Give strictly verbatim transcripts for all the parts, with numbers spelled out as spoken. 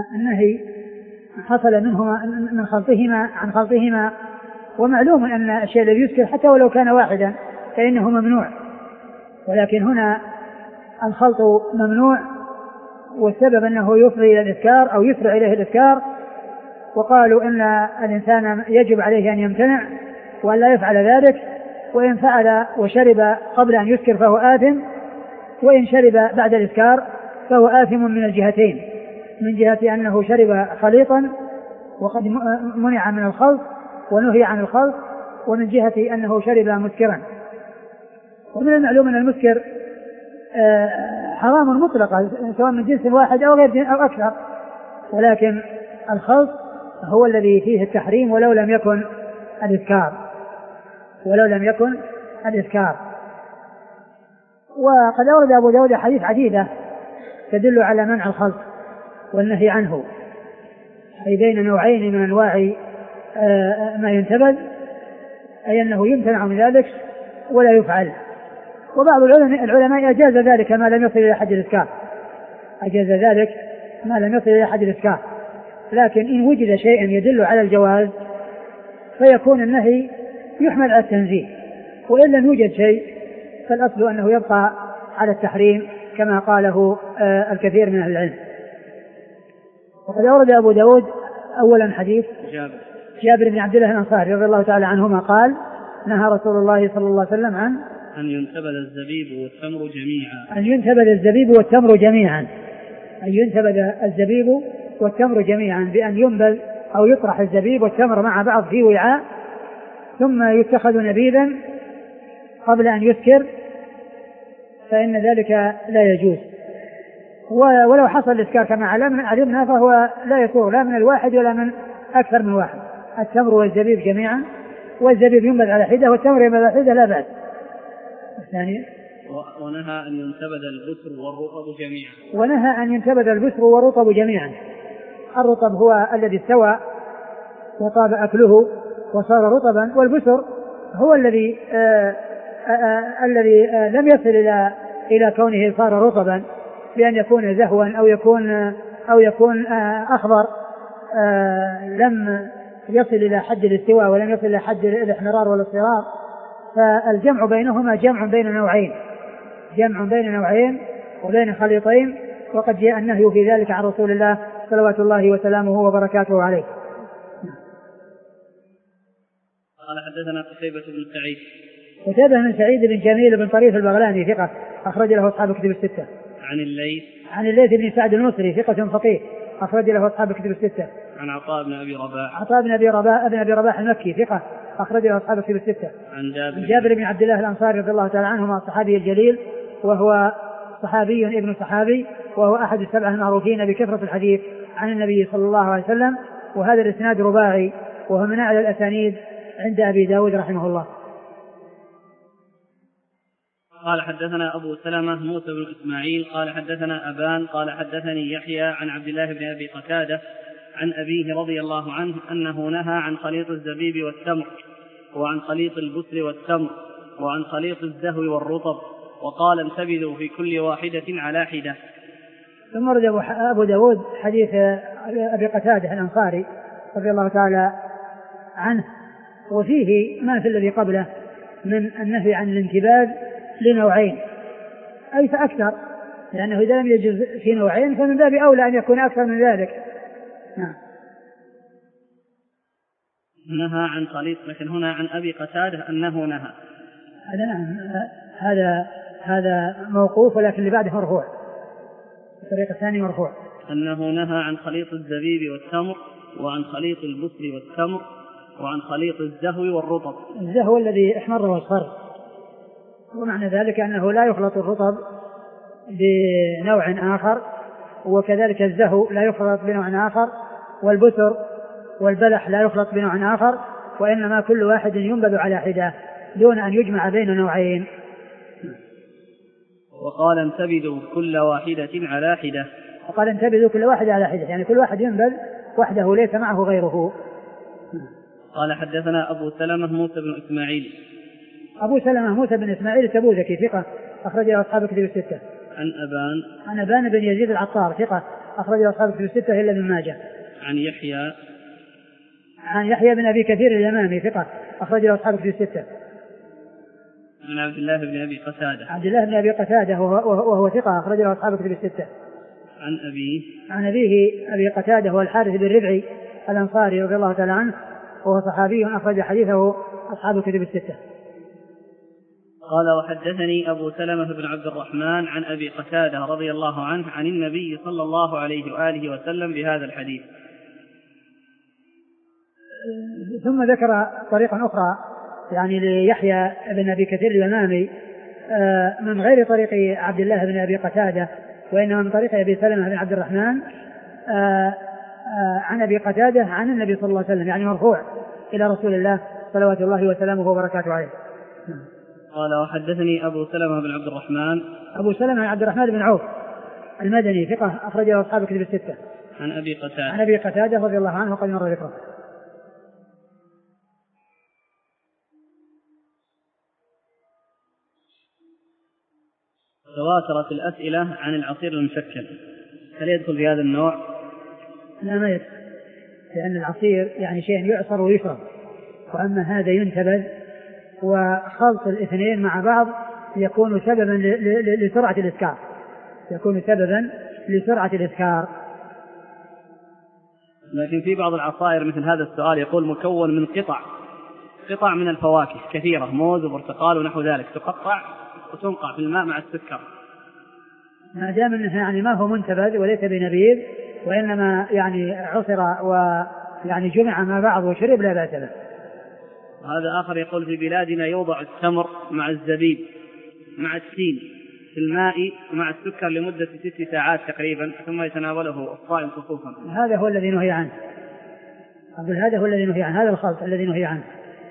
النهي حصل منهما من خلطهما عن خلطهما، ومعلوم أن الشيء الذي يسكر حتى ولو كان واحدا فإنه ممنوع، ولكن هنا الخلط ممنوع، والسبب أنه يفضي إلى الإسكار أو يسرع إليه الإسكار، وقالوا أن الإنسان يجب عليه أن يمتنع وأن لا يفعل ذلك، وإن فعل وشرب قبل أن يسكر فهو آثم، وإن شرب بعد الإسكار فهو آثم من الجهتين، من جهة أنه شرب خليطا وقد منع من الخلط ونهي عن الخلط، ومن جهة أنه شرب مسكرا. ومن المعلوم أن المسكر حرام مطلقا سواء من جنس واحد أو غير أو أكثر، ولكن الخلط هو الذي فيه التحريم ولو لم يكن الإسكار ولو لم يكن الإسكار. وقد أورد أبو داود حديث عديدة تدل على منع الخلط والنهي عنه، أي بين نوعين من أنواع ما ينتبذ، أي أنه يمتنع من ذلك ولا يفعل. وبعض العلماء أجاز ذلك ما لم يصل إلى حد الإسكار، أجاز ذلك ما لم يصل إلى حد الإسكار، لكن إن وجد شيء يدل على الجواز فيكون النهي يحمل على التنزيه، وإن لم يوجد شيء فالأصل أنه يبقى على التحريم كما قاله الكثير من أهل العلم. وقد أورد أبو داود أولا حديث جابر, جابر بن عبد الله الأنصاري رضي الله تعالى عنهما قال: نهى رسول الله صلى الله عليه وسلم عن أن ينتبذ الزبيب والتمر جميعا أن ينتبذ الزبيب والتمر جميعا أن ينتبذ الزبيب والتمر جميعا بأن ينبذ أو يطرح الزبيب والتمر مع بعض في وعاء ثم يتخذ نبيذا قبل أن يسكر، فإن ذلك لا يجوز. ولو حصل الإسكار كما علمنا فهو لا يسوغ لا من الواحد ولا من أكثر من واحد، التمر والزبيب جميعا، والزبيب ينبذ على حدة والتمر ينبذ على حدة لا بأس. الثاني ونهى أن ينتبذ البسر والرطب جميعا ونهى أن ينتبذ البسر والرطب جميعا. الرطب هو الذي استوى وطاب أكله وصار رطبا، والبسر هو الذي آآ آآ الذي آآ لم يصل إلى إلى كونه صار رطبا بأن يكون زهوا أو يكون أو يكون أخضر، لم يصل إلى حد الاستواء ولم يصل إلى حد الاحمرار والاصفرار. فالجمع بينهما جمع بين نوعين جمع بين نوعين وبين خليطين، وقد جاء النهي في ذلك عن رسول الله صلوات الله وسلامه وبركاته عليه. قال حدثنا قتيبة بن سعيد قتيبة بن سعيد بن جميل بن طريف البغلاني ثقة أخرج له أصحاب الكتب الستة. عن الليث عن الليث بن سعد المصري ثقة فقيه أخرج له أصحاب الكتب الستة. عن عطاء بن أبي رباح عطاء بن أبي رباح بن أبي رباح المكي ثقة أخرج له أصحاب الكتب الستة. عن جابر, جابر بن عبد الله الأنصاري رضي الله تعالى عنهما الصحابي الجليل، وهو صحابي ابن صحابي، وهو أحد السبعة المعروفين بكثرة الحديث عن النبي صلى الله عليه وسلم، وهذا الإسناد رباعي وهو من أعلى الأسانيد عند أبي داود رحمه الله. قال حدثنا أبو سلمة موسى بن إسماعيل قال حدثنا أبان قال حدثني يحيى عن عبد الله بن أبي قتادة عن أبيه رضي الله عنه أنه نهى عن خليط الزبيب والتمر، وعن خليط البسر والتمر، وعن خليط الزهو والرطب، وقال انتبذوا في كل واحدة على حدة. ثم رد أبو داود حديث أبي قتادة الأنصاري رضي الله تعالى عنه، وفيه ما في الذي قبله من النهي عن الانتباذ لنوعين أي فأكثر، لأنه إذا لم يجوز في نوعين فمن باب أولى أن يكون أكثر من ذلك. نعم. نهى عن خليط، لكن هنا عن أبي قتادة أنه نهى. هذا نعم هذا هذا موقوف، ولكن اللي بعده مرفوع، الطريق الثاني مرفوع. أنه نهى عن خليط الزبيب والتمر، وعن خليط البسر والتمر، وعن خليط الزهو والرطب. الزهو الذي احمر واصفر، ومعنى ذلك أنه لا يخلط الرطب بنوع آخر، وكذلك الزهو لا يخلط بنوع آخر، والبسر والبلح لا يخلط بنوع آخر، وإنما كل واحد ينبذ على حدة دون أن يجمع بين نوعين. وقال انتبذوا كل واحدة على حدة. وقال انتبذوا كل واحد على حدة، يعني كل واحد ينبذ وحده ليس معه غيره. قال حدثنا أبو سلمة موسى بن إسماعيل أبو سلمة موسى بن إسماعيل التبوذكي ثقة أخرج له أصحاب الكتب الستة. عن أبان عن أبان بن يزيد العطار ثقة أخرجه أصحاب الكتب الستة إلا ابن ماجه. عن يحيى عن يحيى بن أبي كثير اليمامي ثقة أخرجه أصحاب الكتب الستة. عن عبد الله بن أبي قتادة عبد الله بن أبي قتادة وهو ثقة أخرجه أصحاب الكتب الستة. عن أبيه عن أبيه أبي قتادة هو الحارث بن ربعي الأنصاري رضي الله تعالى عنه وهو صحابي أخرج حديثه أصحاب الكتب الستة. قال وحدثني أبو سلمة بن عبد الرحمن عن أبي قتادة رضي الله عنه عن النبي صلى الله عليه وآله وسلم بهذا الحديث. ثم ذكر طريقا أخرى يعني ليحيى بن أبي كثير اليمامي من غير طريق عبد الله بن أبي قتادة وإنما من طريق أبي سلمة بن عبد الرحمن عن أبي قتادة عن النبي صلى الله عليه وسلم يعني مرفوع إلى رسول الله صلوات الله وسلامه وبركاته عليه. قال وحدثني أبو سلمة بن عبد الرحمن أبو سلمة بن عبد الرحمن بن عوف المدني ثقة أخرجه أصحاب الكتب الستة. عن أبي قتادة عن أبي قتادة رضي الله عنه وقد مر ذكره. تواترت الأسئلة عن العصير المشكل، هل يدخل في هذا النوع؟ لا ما يدخل، لأن العصير يعني شيء يعصر ويشرب، وأما هذا ينتبذ، وخلط الاثنين مع بعض يكون سببا لسرعة الإسكار يكون سببا لسرعة الإسكار. لكن في بعض العصائر مثل هذا السؤال يقول مكون من قطع قطع من الفواكه كثيرة، موز وبرتقال ونحو ذلك، تقطع وتنقع في الماء مع السكر. ما دام انه يعني ما هو منتبذ وليس بنبيذ وإنما يعني عصر ويعني جمع مع بعض وشرب لا بأس به. هذا آخر يقول في بلادنا يوضع التمر مع الزبيب مع التين في الماء مع السكر لمدة ست ساعات تقريبا ثم يتناوله الصائم خصوصا. هذا هو الذي نهي عنه هذا هو الذي نهي عنه هذا الخلط الذي نهي عنه.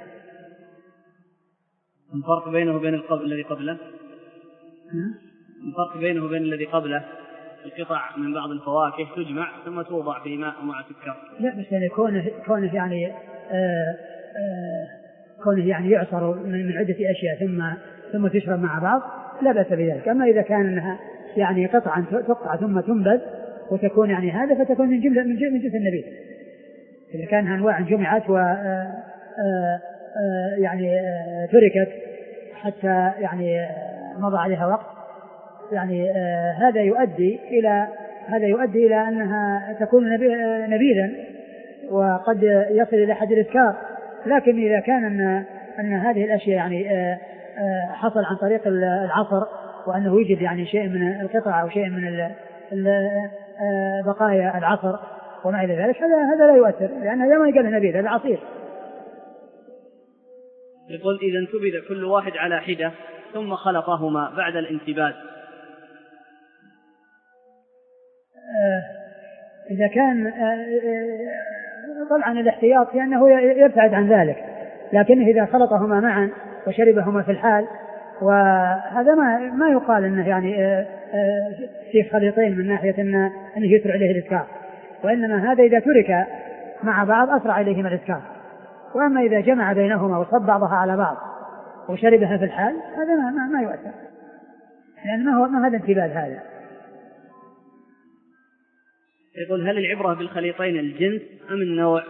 الفرق بينه وبين القبل الذي قبله الفرق بينه وبين الذي قبله القطع من بعض الفواكه تجمع ثم توضع في ماء مع سكر. لا بس يعني كونه كونه يعني آه آه كونه يعني يعصر من عدة أشياء ثم ثم تشرب مع بعض لا بأس بذلك. أما إذا كان أنها يعني قطعا تقطع ثم تنبذ وتكون يعني هذا فتكون من جملة من جنس النبيذ. إذا كان أنواع جمعت و آه آه آه يعني آه تركت حتى يعني آه مضى عليها وقت يعني آه هذا يؤدي إلى هذا يؤدي إلى أنها تكون نبيذا وقد يصل إلى حد الإسكار. لكن إذا كان أن, أن هذه الأشياء يعني آه آه حصل عن طريق العصر وأنه يوجد يعني شيء من القطع أو شيء من ال ال آه بقايا العصر وما إلى ذلك هذا هذا لا يؤثر لأن هذا ما يقال نبيذ هذا عصير. يقول إذا انتبذ كل واحد على حدة ثم خلطهما بعد الانتباذ آه إذا كان آه طبعا الاحتياط لأنه يبتعد عن ذلك، لكن إذا خلطهما معا وشربهما في الحال وهذا ما ما يقال أنه يعني آه آه في خليطين من ناحية أنه, أنه يسرع إليه الإسكار، وإنما هذا إذا ترك مع بعض أسرع إليهما الإسكار. وأما إذا جمع بينهما وصب بعضها على بعض وشربها في الحال هذا ما, ما, ما يؤثر لأن ما هو ما هذا انتباه هذا. يقول هل العبرة بالخليطين الجنس أم النوع؟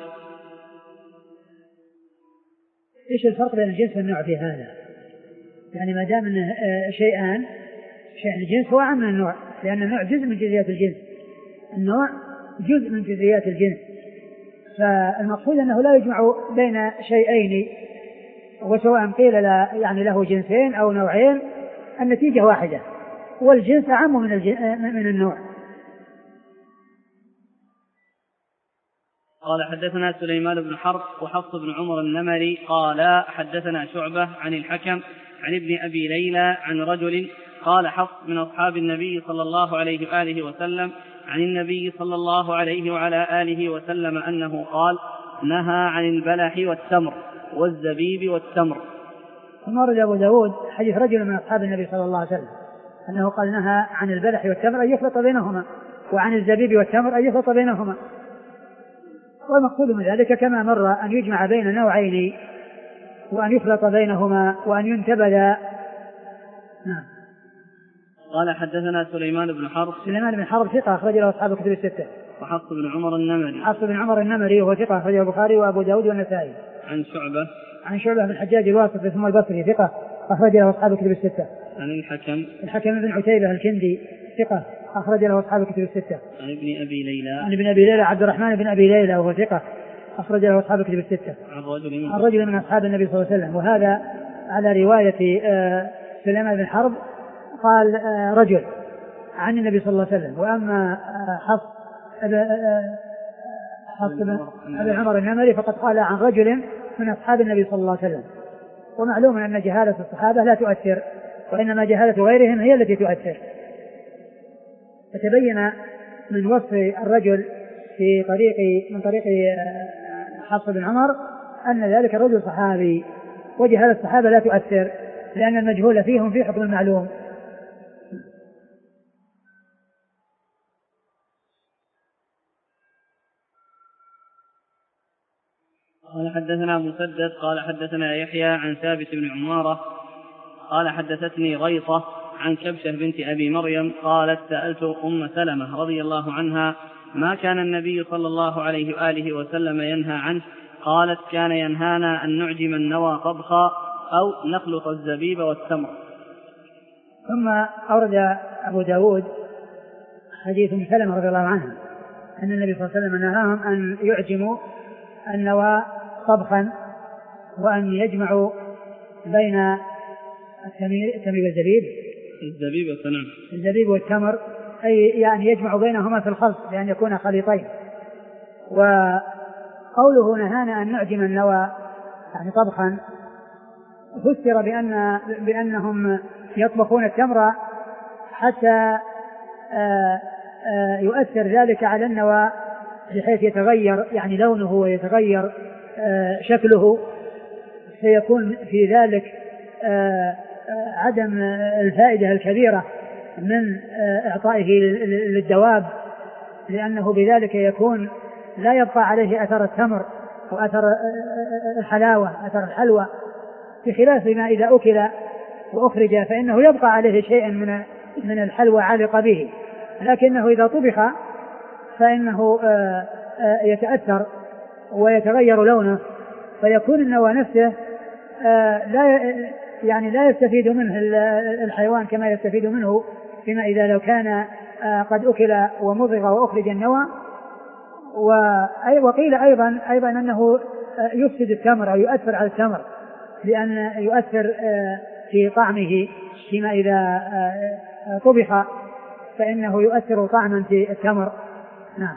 إيش الفرق بين الجنس والنوع في هذا؟ يعني ما دام أنه شيئان شيء الجنس هو عام من النوع لأن النوع جزء من جزئيات الجنس النوع جزء من جزئيات الجنس. فالمقصود أنه لا يجمع بين شيئين وسواء قيل لا يعني له جنسين أو نوعين النتيجة واحدة والجنس أعم من, من النوع. قال حدثنا سليمان بن حرب وحفص بن عمر النمري قال حدثنا شعبة عن الحكم عن ابن أبي ليلى عن رجل قال حفص من أصحاب النبي صلى الله عليه وآله وسلم عن النبي صلى الله عليه وعلى آله وسلم أنه قال نهى عن البلح والتمر والزبيب والتمر. ثم ورد أبو داود حديث رجل من أصحاب النبي صلى الله عليه وسلم أنه قال نهى عن البلح والتمر أن يخلط بينهما وعن الزبيب والتمر أن يخلط بينهما. والمقصود من ذلك كما مر أن يجمع بين نوعين وأن يخلط بينهما وأن ينتبذ. نعم. قال حدثنا سليمان بن حرب. سليمان بن حرب ثقة أخرج له أصحاب الكتب الستة. وحفص بن عمر النمري. حفص بن عمر النمري وهو ثقة أخرجه البخاري وأبو داود والنسائي. عن شعبة. عن شعبة بن الحجاج الواسطي ثم البصري ثقة أخرج له أصحاب الكتب الستة. عن الحكم. الحكم بن عتيبة الكندي ثقة أخرج له أصحاب الكتب الستة. عن ابن أبي ليلى. عن ابن أبي ليلى عبد الرحمن بن أبي ليلى وهو ثقة أخرج له أصحاب الكتب الستة. عن رجل من, عن رجل من أصحاب النبي صلى الله عليه وسلم. وهذا على رواية سليمان بن حرب قال رجل عن النبي صلى الله عليه وسلم. وأما حفص حفص بن أبي عمر النمري فقد قال عن رجل من أصحاب النبي صلى الله عليه وسلم. ومعلوم أن جهالة الصحابة لا تؤثر وإنما جهالة غيرهم هي التي تؤثر. فتبين من وصف الرجل في طريق من طريق حفص بن عمر أن ذلك الرجل صحابي وجهالة الصحابة لا تؤثر لأن المجهول فيهم في حكم المعلوم. قال حدثنا مسدد قال حدثنا يحيى عن ثابت بن عمارة قال حدثتني غيطة عن كبشة بنت أبي مريم قالت سألت أم سلمة رضي الله عنها ما كان النبي صلى الله عليه وآله وسلم ينهى عنه؟ قالت كان ينهانا أن نعجم النوى طبخا أو نخلط الزبيب والتمر. ثم أورد أبو داود حديث أم سلمة رضي الله عنها أن النبي صلى الله عليه وسلم نهاهم أن يعجموا النوى طبخا وأن يجمعوا بين التمر والزبيب الزبيب والتمر الزبيب والتمر أي يعني يجمع بينهما في الخلط لأن يكون خليطين. وقوله نهانا أن نعجم النوى يعني طبخا فسر بأن بأنهم يطبخون التمر حتى آآ آآ يؤثر ذلك على النوى بحيث يتغير يعني لونه ويتغير شكله سيكون في ذلك عدم الفائدة الكبيرة من إعطائه للدواب لأنه بذلك يكون لا يبقى عليه أثر التمر وأثر الحلاوة أثر الحلوى بخلاف ما إذا أكل وأخرج فإنه يبقى عليه شيء من من الحلوى عالق به لكنه إذا طبخ فإنه يتأثر ويتغير لونه فيكون النوى نفسه لا يعني لا يستفيد منه الحيوان كما يستفيد منه فيما إذا لو كان قد أكل ومضغ وأخرج النوى. وقيل أيضا أيضا أنه يفسد التمر أو يؤثر على التمر لأن يؤثر في طعمه فيما إذا طبخ فإنه يؤثر طعما في التمر. نعم.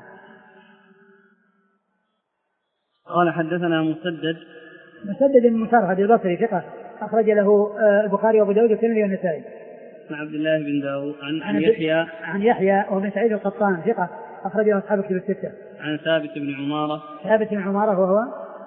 قال حدثنا مسدد مسدد بن مسرهد البصري ثقة أخرج له البخاري وأبو داود والترمذي والنسائي. عن عبد الله بن داود عن, عن يحيى عن يحيى وابن سعيد القطان ثقة أخرج له أصحاب الكتب الستة. عن ثابت بن عمارة ثابت بن عمارة وهو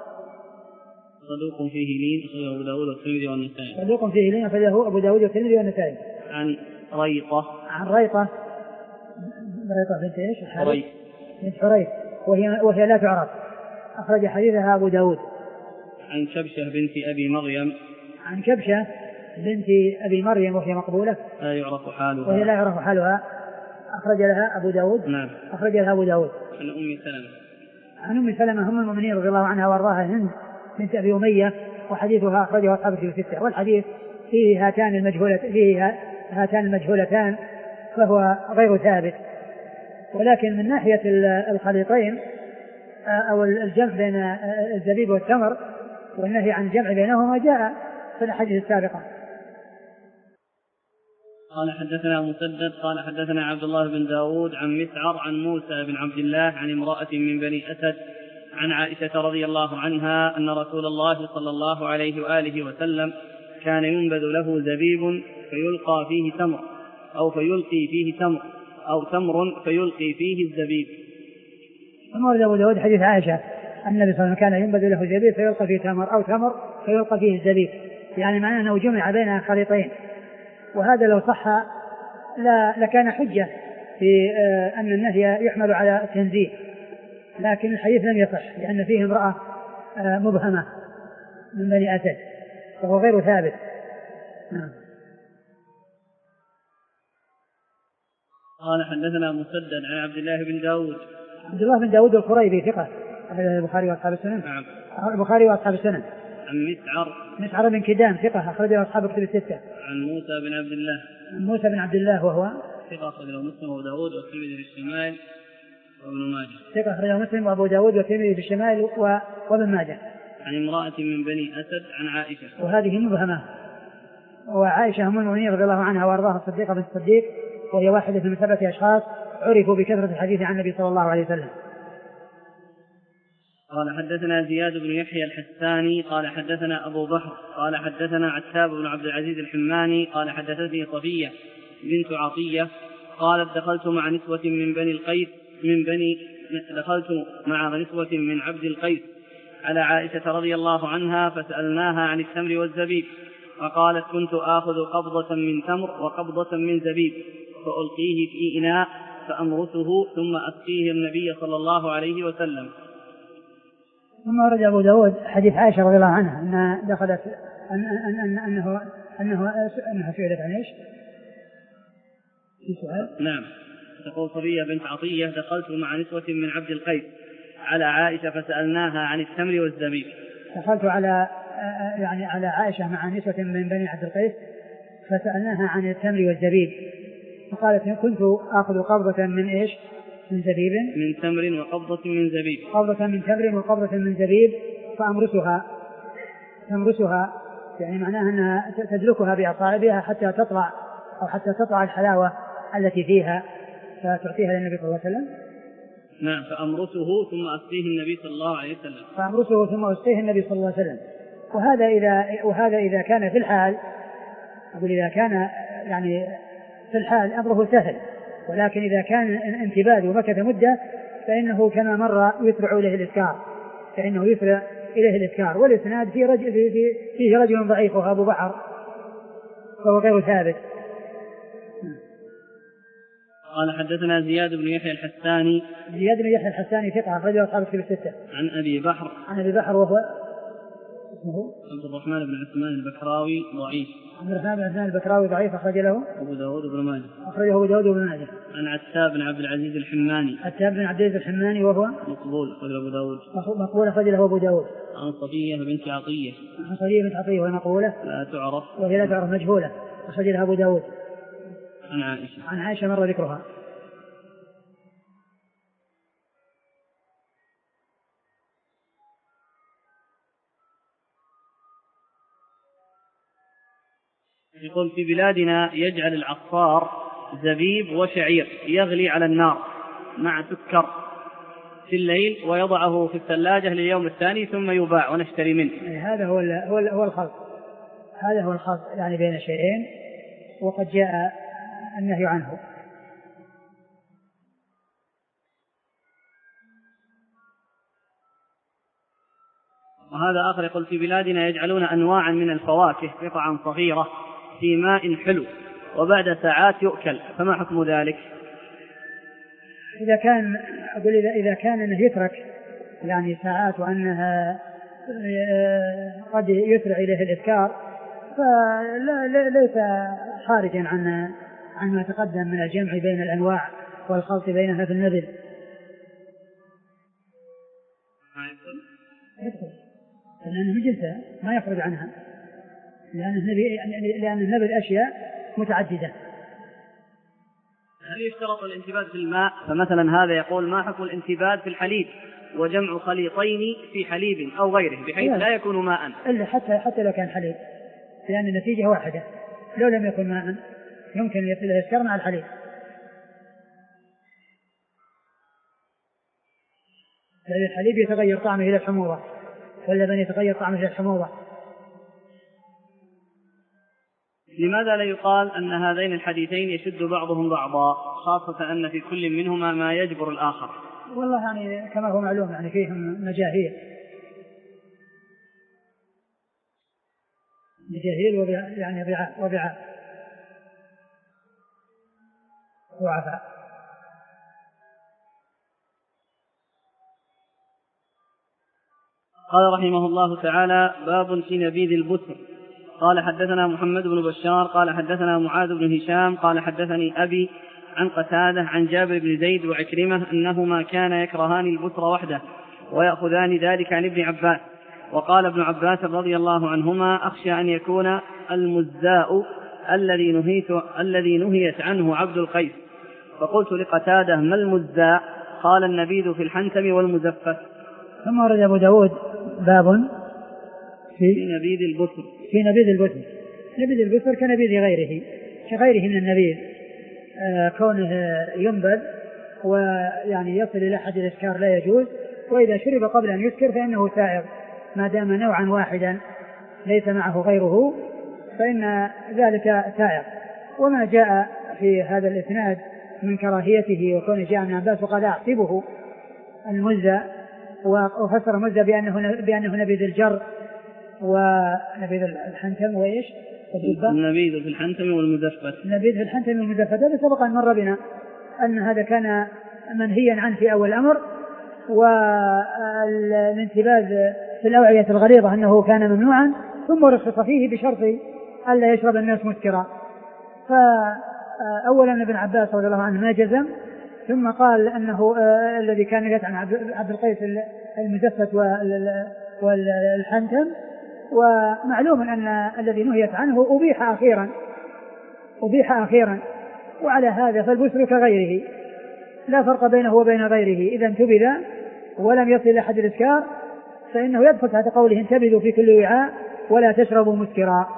صدوق فيه لين أخرجه أبو داود والترمذي والنسائي. صدوق فيه لين أخرجه أبو داود والترمذي والنسائي. عن ريطة عن ريطة ريطة بنت إيش؟ حريث بنت حريث وهي وهي لا تعرف أخرج حديثها أبو داود. عن كبشة بنت أبي مريم عن كبشة بنت أبي مريم وهي مقبولة لا يعرف حالها وهي لا يعرف حالها أخرج لها أبو داود. نعم. أخرج لها أبو داود. عن أم سلمة عن أم سلمة هم المؤمنين رضي الله عنها وارضاها هند بنت أبي أمية وحديثها أخرجه أصحاب الكتب الستة. والحديث فيه هاتان المجهولة فيه هاتان المجهولتان فهو غير ثابت ولكن من ناحية الخليطين أو الجمع بين الزبيب والتمر والنهي عن الجمع بينهما جاء في الأحاديث السابقة. قال حدثنا مسدد قال حدثنا عبد الله بن داود عن مسعر عن موسى بن عبد الله عن امرأة من بني أسد عن عائشة رضي الله عنها أن رسول الله صلى الله عليه وآله وسلم كان ينبذ له زبيب فيلقى فيه تمر أو فيلقي فيه تمر أو تمر فيلقي فيه الزبيب. ثم ورد أبو داود حديث عائشة أن النبي صلى الله عليه وسلم كان ينبذ له زبيب فيلقى فيه تمر أو تمر فيلقى فيه الزبيب يعني معناه أنه جمع بين خليطين وهذا لو صح لا لكان حجة في أن النهي يحمل على التنزيه لكن الحديث لم يصح لأن فيه امرأة مبهمة من بني أسد فهو غير ثابت. نعم. قال حدثنا مسدد عن عبد الله بن داود. عبد الله بن داود القريبي ثقة البخاري وأصحاب السنن. نعم. البخاري وأصحاب السنن. عن مسعر. مسعر بن كدام ثقة أخرجه أصحاب الكتب الستة. عن موسى بن عبد الله. عن موسى بن عبد الله وهو ثقة أخرجه مسلم وأبو داود والترمذي في الشمال وابن ماجه. ثقة أخرجه مسلم وأبو داود والترمذي في الشمال وابن ماجه. عن امرأة من بني أسد عن عائشة. وهذه مبهمة. وعائشة أم المؤمنين رضي الله عنها وأرضاها الصديقة بنت الصديق، وهي واحدة من سبعة أشخاص عرفوا بكثرة الحديث عن النبي صلى الله عليه وسلم. قال حدثنا زياد بن يحيى الحساني قال حدثنا أبو بحر قال حدثنا عتاب بن عبد العزيز الحماني قال حدثتني صفية بنت عطية قالت دخلت مع نسوة من بني القيس من بني دخلت مع نسوة من عبد القيس على عائشة رضي الله عنها فسألناها عن التمر والزبيب، فقالت كنت آخذ قبضة من تمر وقبضة من زبيب فألقيه في إناء فأمرته ثم أسقيه النبي صلى الله عليه وسلم. ثم ورد أبو داود حديث عائشة رضي الله عنها أن دخلت أن أن أن أنه أنه أنها سئلت عن إيش؟ في سؤال؟ نعم. تقول صفية بنت عطية دخلت مع نسوة من عبد القيس على عائشة فسألناها عن التمر والزبيب. دخلت على يعني على عائشة مع نسوة من بني عبد القيس فسألناها عن التمر والزبيب، فقالت كنت آخذ قبضة من إيش؟ من زبيب. من تمر وقبضة من زبيب. قبضة من تمر وقبضة من زبيب فأمرسها تمرسها يعني معناها أنها تدلكها بأصابعها حتى تطلع أو حتى تطلع الحلاوة التي فيها فتعطيها للنبي صلى الله عليه وسلم. نعم. فأمرسه ثم أسقيه النبي صلى الله عليه وسلم. فأمرسه ثم أسقيه النبي صلى الله عليه وسلم. وهذا إذا وهذا إذا كان في الحال، أقول إذا كان يعني في الحال أمره سهل، ولكن إذا كان انتباد ومكث مدة فإنه كما مر يسرع إليه الإذكار، فإنه يسرع إليه الإذكار. والإسناد فيه رجل, فيه فيه رجل ضعيف وهو أبو بحر فهو غير ثابت. قال حدثنا زياد بن يحيى الحساني. زياد بن يحيى الحساني ثقة أخرجه أصحاب الكتب الستة. عن أبي بحر. عن أبي بحر وهو اسمه عبد الرحمن بن عثمان البكراوي ضعيف. عبد الرحمن بن عثمان البكراوي ضعيف أخرج له أبو داود بن ماجه. أخرجه أبو داود بن ماجه. عن عتاب بن عبد العزيز الحماني. عتاب بن عبد العزيز الحماني وهو مقبول أخرج أبو داود. مقبول أخرج له أبو داود. عن صفية بنت عطية. عن صفية بنت عطية وهي مقبولة لا تعرف وهي لا تعرف مجهولة أخرج لها أبو داود. عن عائشة. عن عائشة مر ذكرها. يقول في بلادنا يجعل العصار زبيب وشعير يغلي على النار مع سكر في الليل ويضعه في الثلاجة لليوم الثاني ثم يباع ونشتري منه. هذا هو هو هو الخلط، هذا هو الخلط يعني بين الشيئين، وقد جاء النهي عنه. وهذا آخر يقول في بلادنا يجعلون أنواعا من الفواكه قطعا صغيرة في ماء حلو وبعد ساعات يؤكل، فما حكم ذلك؟ إذا كان أقول إذا إذا كان أنه يترك يعني ساعات وأنها قد يسرع إليه الإذكار فلا ليس خارجا عن عن ما تقدم من الجمع بين الأنواع والخلط بينها في النبذ. يدخل لأنه من جنسها ما يخرج عنها، لأن النبي لأن النبذ أشياء متعددة. هل يشترط الانتباد في الماء؟ فمثلا هذا يقول ما حكم الانتباد في الحليب وجمع خليطين في حليب أو غيره بحيث لا يكون ماء إلا حتى حتى لو كان حليب، لأن النتيجة واحدة، لو لم يكن ماء يمكن يصل يسكر مع الحليب. لأن الحليب يتغير طعمه إلى الحموضة واللبن يتغير طعمه إلى الحموضة. لماذا لا يقال أن هذين الحديثين يشد بعضهم بعضا، خاصة أن في كل منهما ما يجبر الآخر؟ والله يعني كما هو معلوم يعني فيهم مجاهيل مجاهيل وبع... يعني ضعاف وضعاف وعفاء. قال رحمه الله تعالى: باب في نبيذ البتر. قال حدثنا محمد بن بشار قال حدثنا معاذ بن هشام قال حدثني أبي عن قتادة عن جابر بن زيد وعكرمة أنهما كانا يكرهان البتر وحده ويأخذان ذلك عن ابن عباس. وقال ابن عباس رضي الله عنهما أخشى أن يكون المزاء الذي نهيت الذي نهيت عنه عبد القيس. فقلت لقتادة ما المزاء؟ قال النبيذ في الحنتم والمزفت. ثم ورد أبو داود باب في, في نبيذ البتر في نبيذ البتر. نبيذ البتر كنبيذ غيره كغيره من النبيذ، آه كونه ينبذ ويعني يصل إلى حد الإسكار لا يجوز، وإذا شرب قبل أن يسكر فإنه سائر ما دام نوعا واحدا ليس معه غيره فإن ذلك سائر. وما جاء في هذا الإسناد من كراهيته وكون جاء من عباس وقال أعصبه المزة، وفسر المزة بأنه, بأنه نبيذ الجر ونبيذ الحنتم وإيش النبيذ في الحنتم والمزفت. النبيذ في الحنتم والمزفت هذا سبق أن مر بنا أن هذا كان منهيا عنه في أول الأمر، والانتباذ في الأوعية الغليظة أنه كان ممنوعا ثم رخص فيه بشرط ألا يشرب الناس مسكرا. فأولا ابن عباس رضي الله عنه ما جزم، ثم قال أنه الذي كان يقع عن عبد القيس المزفت والحنتم، ومعلوم أن الذي نهيت عنه أبيح أخيرا أبيح أخيرا وعلى هذا فالبسر كغيره لا فرق بينه وبين غيره، إذا انتبذ ولم يصل إلى حد الإسكار فإنه يدخل تحت قوله انتبذوا في كل وعاء ولا تشربوا مسكرا.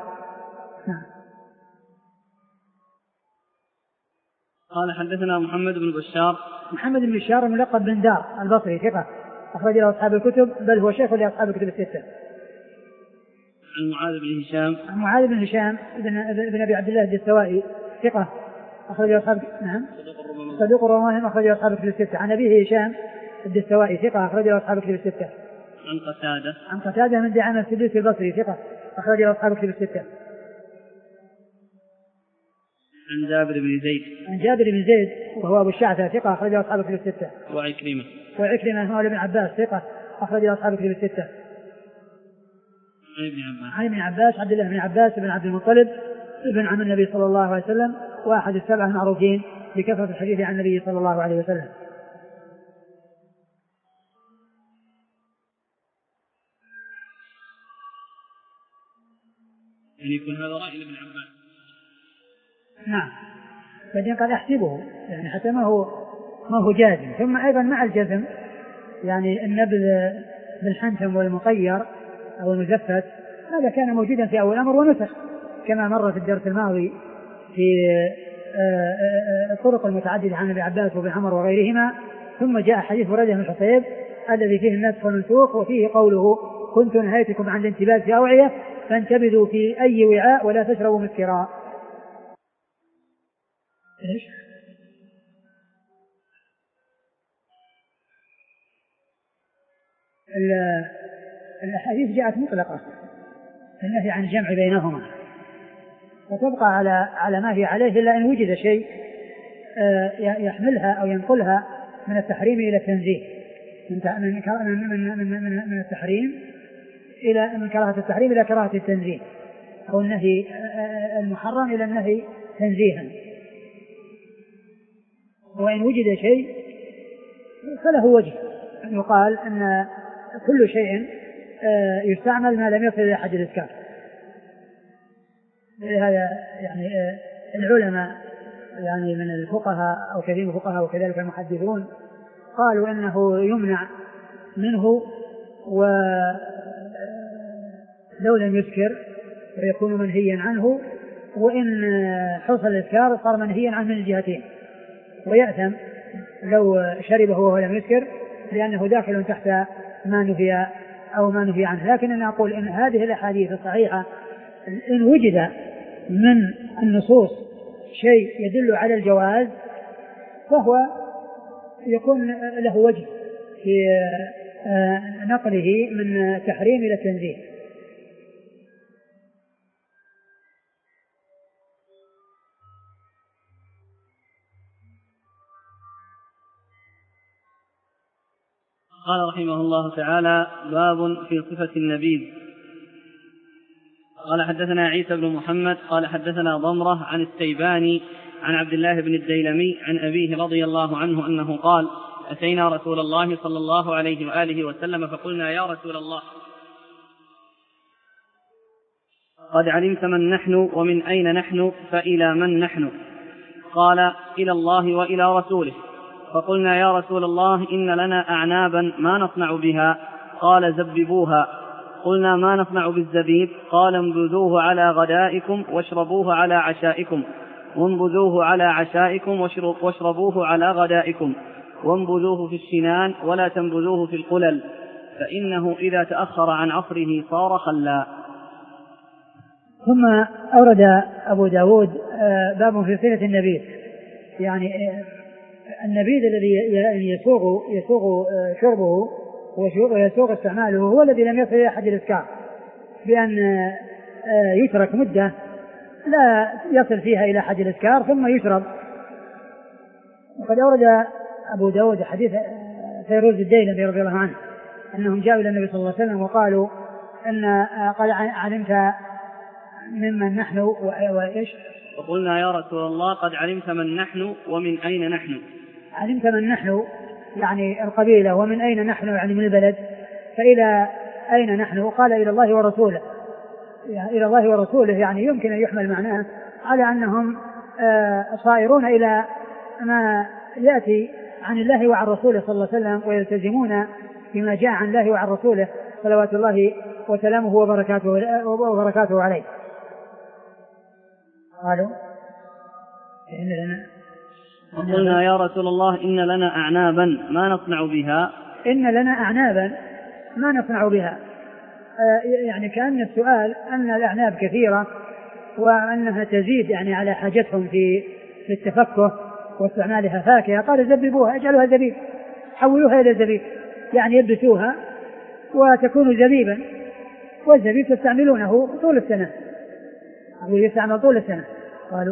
قال حدثنا محمد بن بشار. محمد بن بشار ملقب بن دار البصري ثقة أخرج له أصحاب الكتب بل هو شيخ لأصحاب الكتب الستة. عن معاذ بن هشام. عن معاذ بن هشام بن أبي عبد الله الدستوائي ثقة أخرج له أصحاب نعم صدوق الرماهم أخرج له أصحاب الكتب الستة. عن أبيه هشام الدستوائي ثقة أخرج له أصحاب الكتب الستة. عن قتادة. عن قتادة من دعامة السدوسي البصري ثقة أخرج له أصحاب الكتب الستة. عن جابر بن زيد. عن جابر بن زيد وهو أبو الشعثة ثقة أخرج له أصحاب الكتب الستة. وعكرمة. وعكرمة مولى ابن عباس ثقة أخرج له أصحاب الكتب الستة. عن ابن عباس عبد الله بن عباس بن عبد المطلب ابن عم النبي صلى الله عليه وسلم وأحد السبعة المعروفين بكثرة الحديث عن النبي صلى الله عليه وسلم. يعني يكون هذا رأي ابن عباس. نعم بعدين قال أحسبه يعني حتى ما هو ما هو جازم. ثم أيضا مع الجزم يعني النبذ بالحنتم والمقير أو المزفت هذا كان موجودا في أول الأمر ونسخ كما مر في الدرس الماضي في الطرق المتعددة عن ابن عباس وابن عمر وغيرهما. ثم جاء حديث بريدة بن الحصيب الذي فيه النسخ والمنسوخ وفيه قوله كنت نهيتكم عن الانتباذ في أوعية فانتبذوا في أي وعاء ولا تشربوا مسكرا. إيش؟ الأحاديث جاءت مطلقة النهي عن الجمع بينهما وتبقى على على ما هي عليه إلا إن وجد شيء يحملها أو ينقلها من التحريم إلى التنزيه من من من من التحريم إلى من كراهة التحريم إلى كراهة التنزيه أو النهي المحرم إلى النهي تنزيها. وإن وجد شيء فله وجه أن يقال أن كل شيء يستعمل ما لم يصل إلى حد الإسكار. هذا يعني العلماء يعني من الفقهاء أو كثير من الفقهاء وكذلك المحدثون قالوا أنه يمنع منه ولو لم يسكر ويكون منهيا عنه، وإن حصل الإسكار صار منهيا عنه من الجهتين ويأثم لو شربه وهو لم يسكر لأنه داخل تحت ما نهي أو ما نهي عنه. لكن أنا أقول إن هذه الأحاديث الصحيحة إن وجد من النصوص شيء يدل على الجواز فهو يكون له وجه في نقله من تحريم إلى تنزيه. قال رحمه الله تعالى باب في صفة النبيذ. قال حدثنا عيسى بن محمد قال حدثنا ضمرة عن السيباني عن عبد الله بن الديلمي عن أبيه رضي الله عنه أنه قال: أتينا رسول الله صلى الله عليه وآله وسلم فقلنا: يا رسول الله، قد علمت من نحن ومن أين نحن، فإلى من نحن؟ قال: إلى الله وإلى رسوله. فقلنا: يا رسول الله، إن لنا أعنابا ما نصنع بها. قال: زببوها. قلنا: ما نصنع بالزبيب؟ قال: انبذوه على غدائكم واشربوه على عشائكم، وانبذوه على عشائكم واشربوه على غدائكم، وانبذوه في السنان ولا تنبذوه في القلل، فإنه إذا تأخر عن عصره صار خلا. ثم أورد أبو داود باب في صفة النبيذ، يعني النبيذ الذي يسوغ يسوغ شربه ويسوغ استعماله هو الذي لم يصل إلى حد الإسكار، بأن يترك مدة لا يصل فيها إلى حد الإسكار ثم يشرب. وقد أورد أبو داود حديث فيروز الديلمي رضي الله عنه أنهم جاءوا إلى النبي صلى الله عليه وسلم وقالوا أن قال: علمت ممن نحن وإيش؟ وقلنا: يا رسول الله، قد علمت من نحن ومن أين نحن. علمت من نحن يعني القبيلة، ومن أين نحن يعني من البلد. فإلى أين نحن؟ قال: إلى الله ورسوله. يعني إلى الله ورسوله يعني يمكن أن يحمل معناه على أنهم صائرون إلى ما يأتي عن الله وعن رسوله صلى الله عليه وسلم، ويلتزمون بما جاء عن الله وعن رسوله صلوات الله وسلامه وبركاته, وبركاته عليه. قالوا: إن لنا قلنا: يا رسول الله، إن لنا أعنابا ما نصنع بها. إن لنا أعنابا ما نصنع بها، يعني كأن السؤال أن الأعناب كثيرة وأنها تزيد يعني على حاجتهم في في التفكه واستعمالها فاكهة. قال: زببوها، اجعلوها زبيب، حولوها إلى زبيب، يعني يبسوها وتكون زبيبا، والزبيب تستعملونه طول السنة، يستعمل طول السنة. قالوا: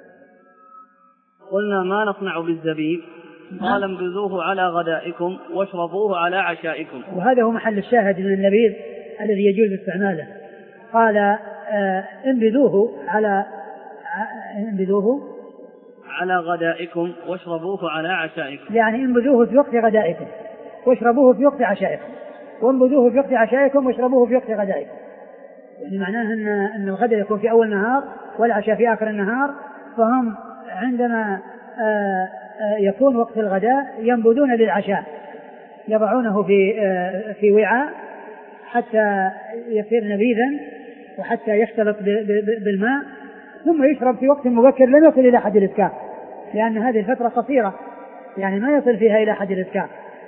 قلنا: ما نصنع بالزبيب؟ قال: انبذوه على غدائكم واشربوه على عشائكم. وهذا هو محل الشاهد من النبيذ الذي يجوز استعماله. قال: آه انبذوه على انبذوه على غدائكم واشربوه على عشائكم، يعني انبذوه في وقت غدائكم واشربوه في وقت عشائكم، وانبذوه في وقت عشائكم واشربوه في وقت غدائكم. يعني معناه أن أن الغداء يكون في أول النهار والعشاء في آخر النهار، فهم عندما آه آه يكون وقت الغداء ينبذون للعشاء، يضعونه في آه في وعاء حتى يصير نبيذا وحتى يختلط بالماء، ثم يشرب في وقت مبكر لم يصل إلى حد الإسكار، لأن هذه الفترة قصيرة يعني ما يصل فيها إلى حد الإسكار.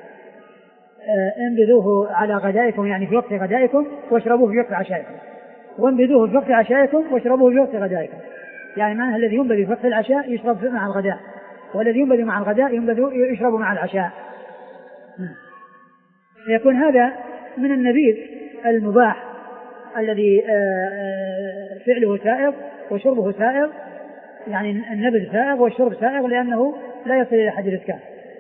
انبذوه على غدائكم يعني في وقت غدائكم، واشربوه في وقت عشائكم، وانبذوه في وقت عشائكم واشربوه في وقت غدائكم. يعني معنى الذي ينبذ في وقت العشاء يشرب مع الغداء، والذي ينبذ مع الغداء ينبذ يشرب مع العشاء. يكون هذا من النبيذ المباح الذي فعله سائغ وشربه سائغ، يعني النبذ سائغ والشرب سائغ لأنه لا يصل إلى حد الإسكار.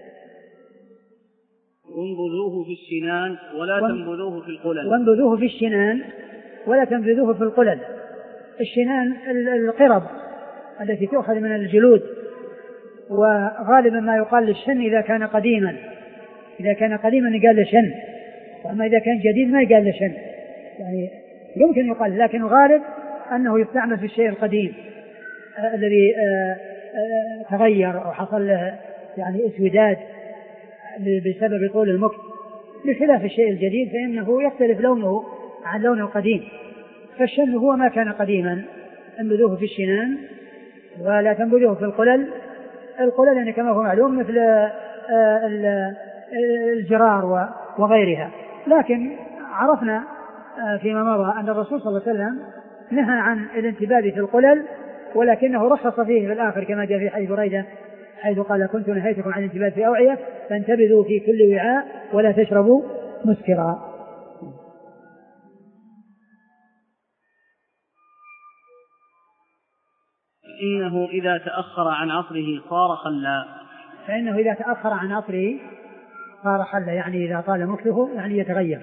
وانبذوه في السنان ولا تنبذوه في القلل. وانبذوه في السنان ولا تنبذوه في القلل. السنان القرب التي تؤخذ من الجلود، وغالبا ما يقال للشن إذا كان قديما، إذا كان قديما يقال لشن، وأما إذا كان جديد ما يقال لشن، يعني يمكن يقال، لكن الغالب أنه يستعمل في الشيء القديم آه الذي آه آه تغير أو حصل له يعني اسوداد بسبب طول المكث، بخلاف الشيء الجديد فإنه يختلف لونه عن لون القديم. فالشن هو ما كان قديما. انبذوه في السنان ولا تنبذوه في القلل. القلل يعني كما هو معلوم مثل الجرار وغيرها، لكن عرفنا فيما مضى أن الرسول صلى الله عليه وسلم نهى عن الانتباذ في القلل، ولكنه رخص فيه في الآخر كما جاء في حديث بريدة حيث قال: كنت نهيتكم عن الانتباذ في أوعية فانتبذوا في كل وعاء ولا تشربوا مسكرا. إنه إذا تأخر عن عصره صار خلا. فإنه إذا تأخر عن عصره صار خلا، يعني إذا طال مكثه يعني يتغير.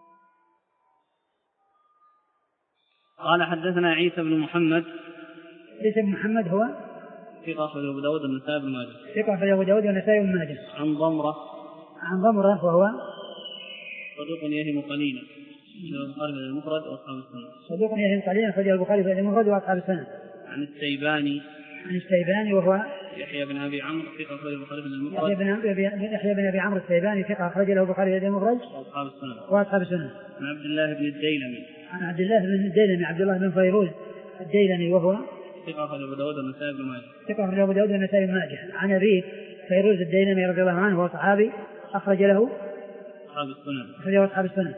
قال: حدثنا عيسى بن محمد. عيسى بن محمد هو ثقة أخرجه أبو داود والنسائي بن ماجه. ثقة أخرجه أبو داود والنسائي بن ماجه. عن ضمرة. عن ضمرة وهو صدوق يهم قليلا البخاري في المفرد وأصحاب السنة. صدوق يهم قليلا أخرجه البخاري في المفرد وأصحاب السنة. عن السيباني. عن السيباني وهو يحيى بن أبي عمرو ثقة أخرجه البخاري في المفرد. يحيى بن أبي عمرو السيباني ثقة أخرجه له البخاري في المفرد وأصحاب السنة. وأصحاب السنة. عن عبد الله بن الديلمي. عن عبد الله بن الديلمي عبد الله بن فيروز الديلمي وهو ثقة أخرجه أبو داود والنسائي بن ماجه. ثقة أخرجه أبو داود والنسائي بن ماجه. عن أبيه فيروز الديلمي رضي الله عنه وهو صحابي أخرج له أصحاب السنة. أخرجه أصحاب السنة.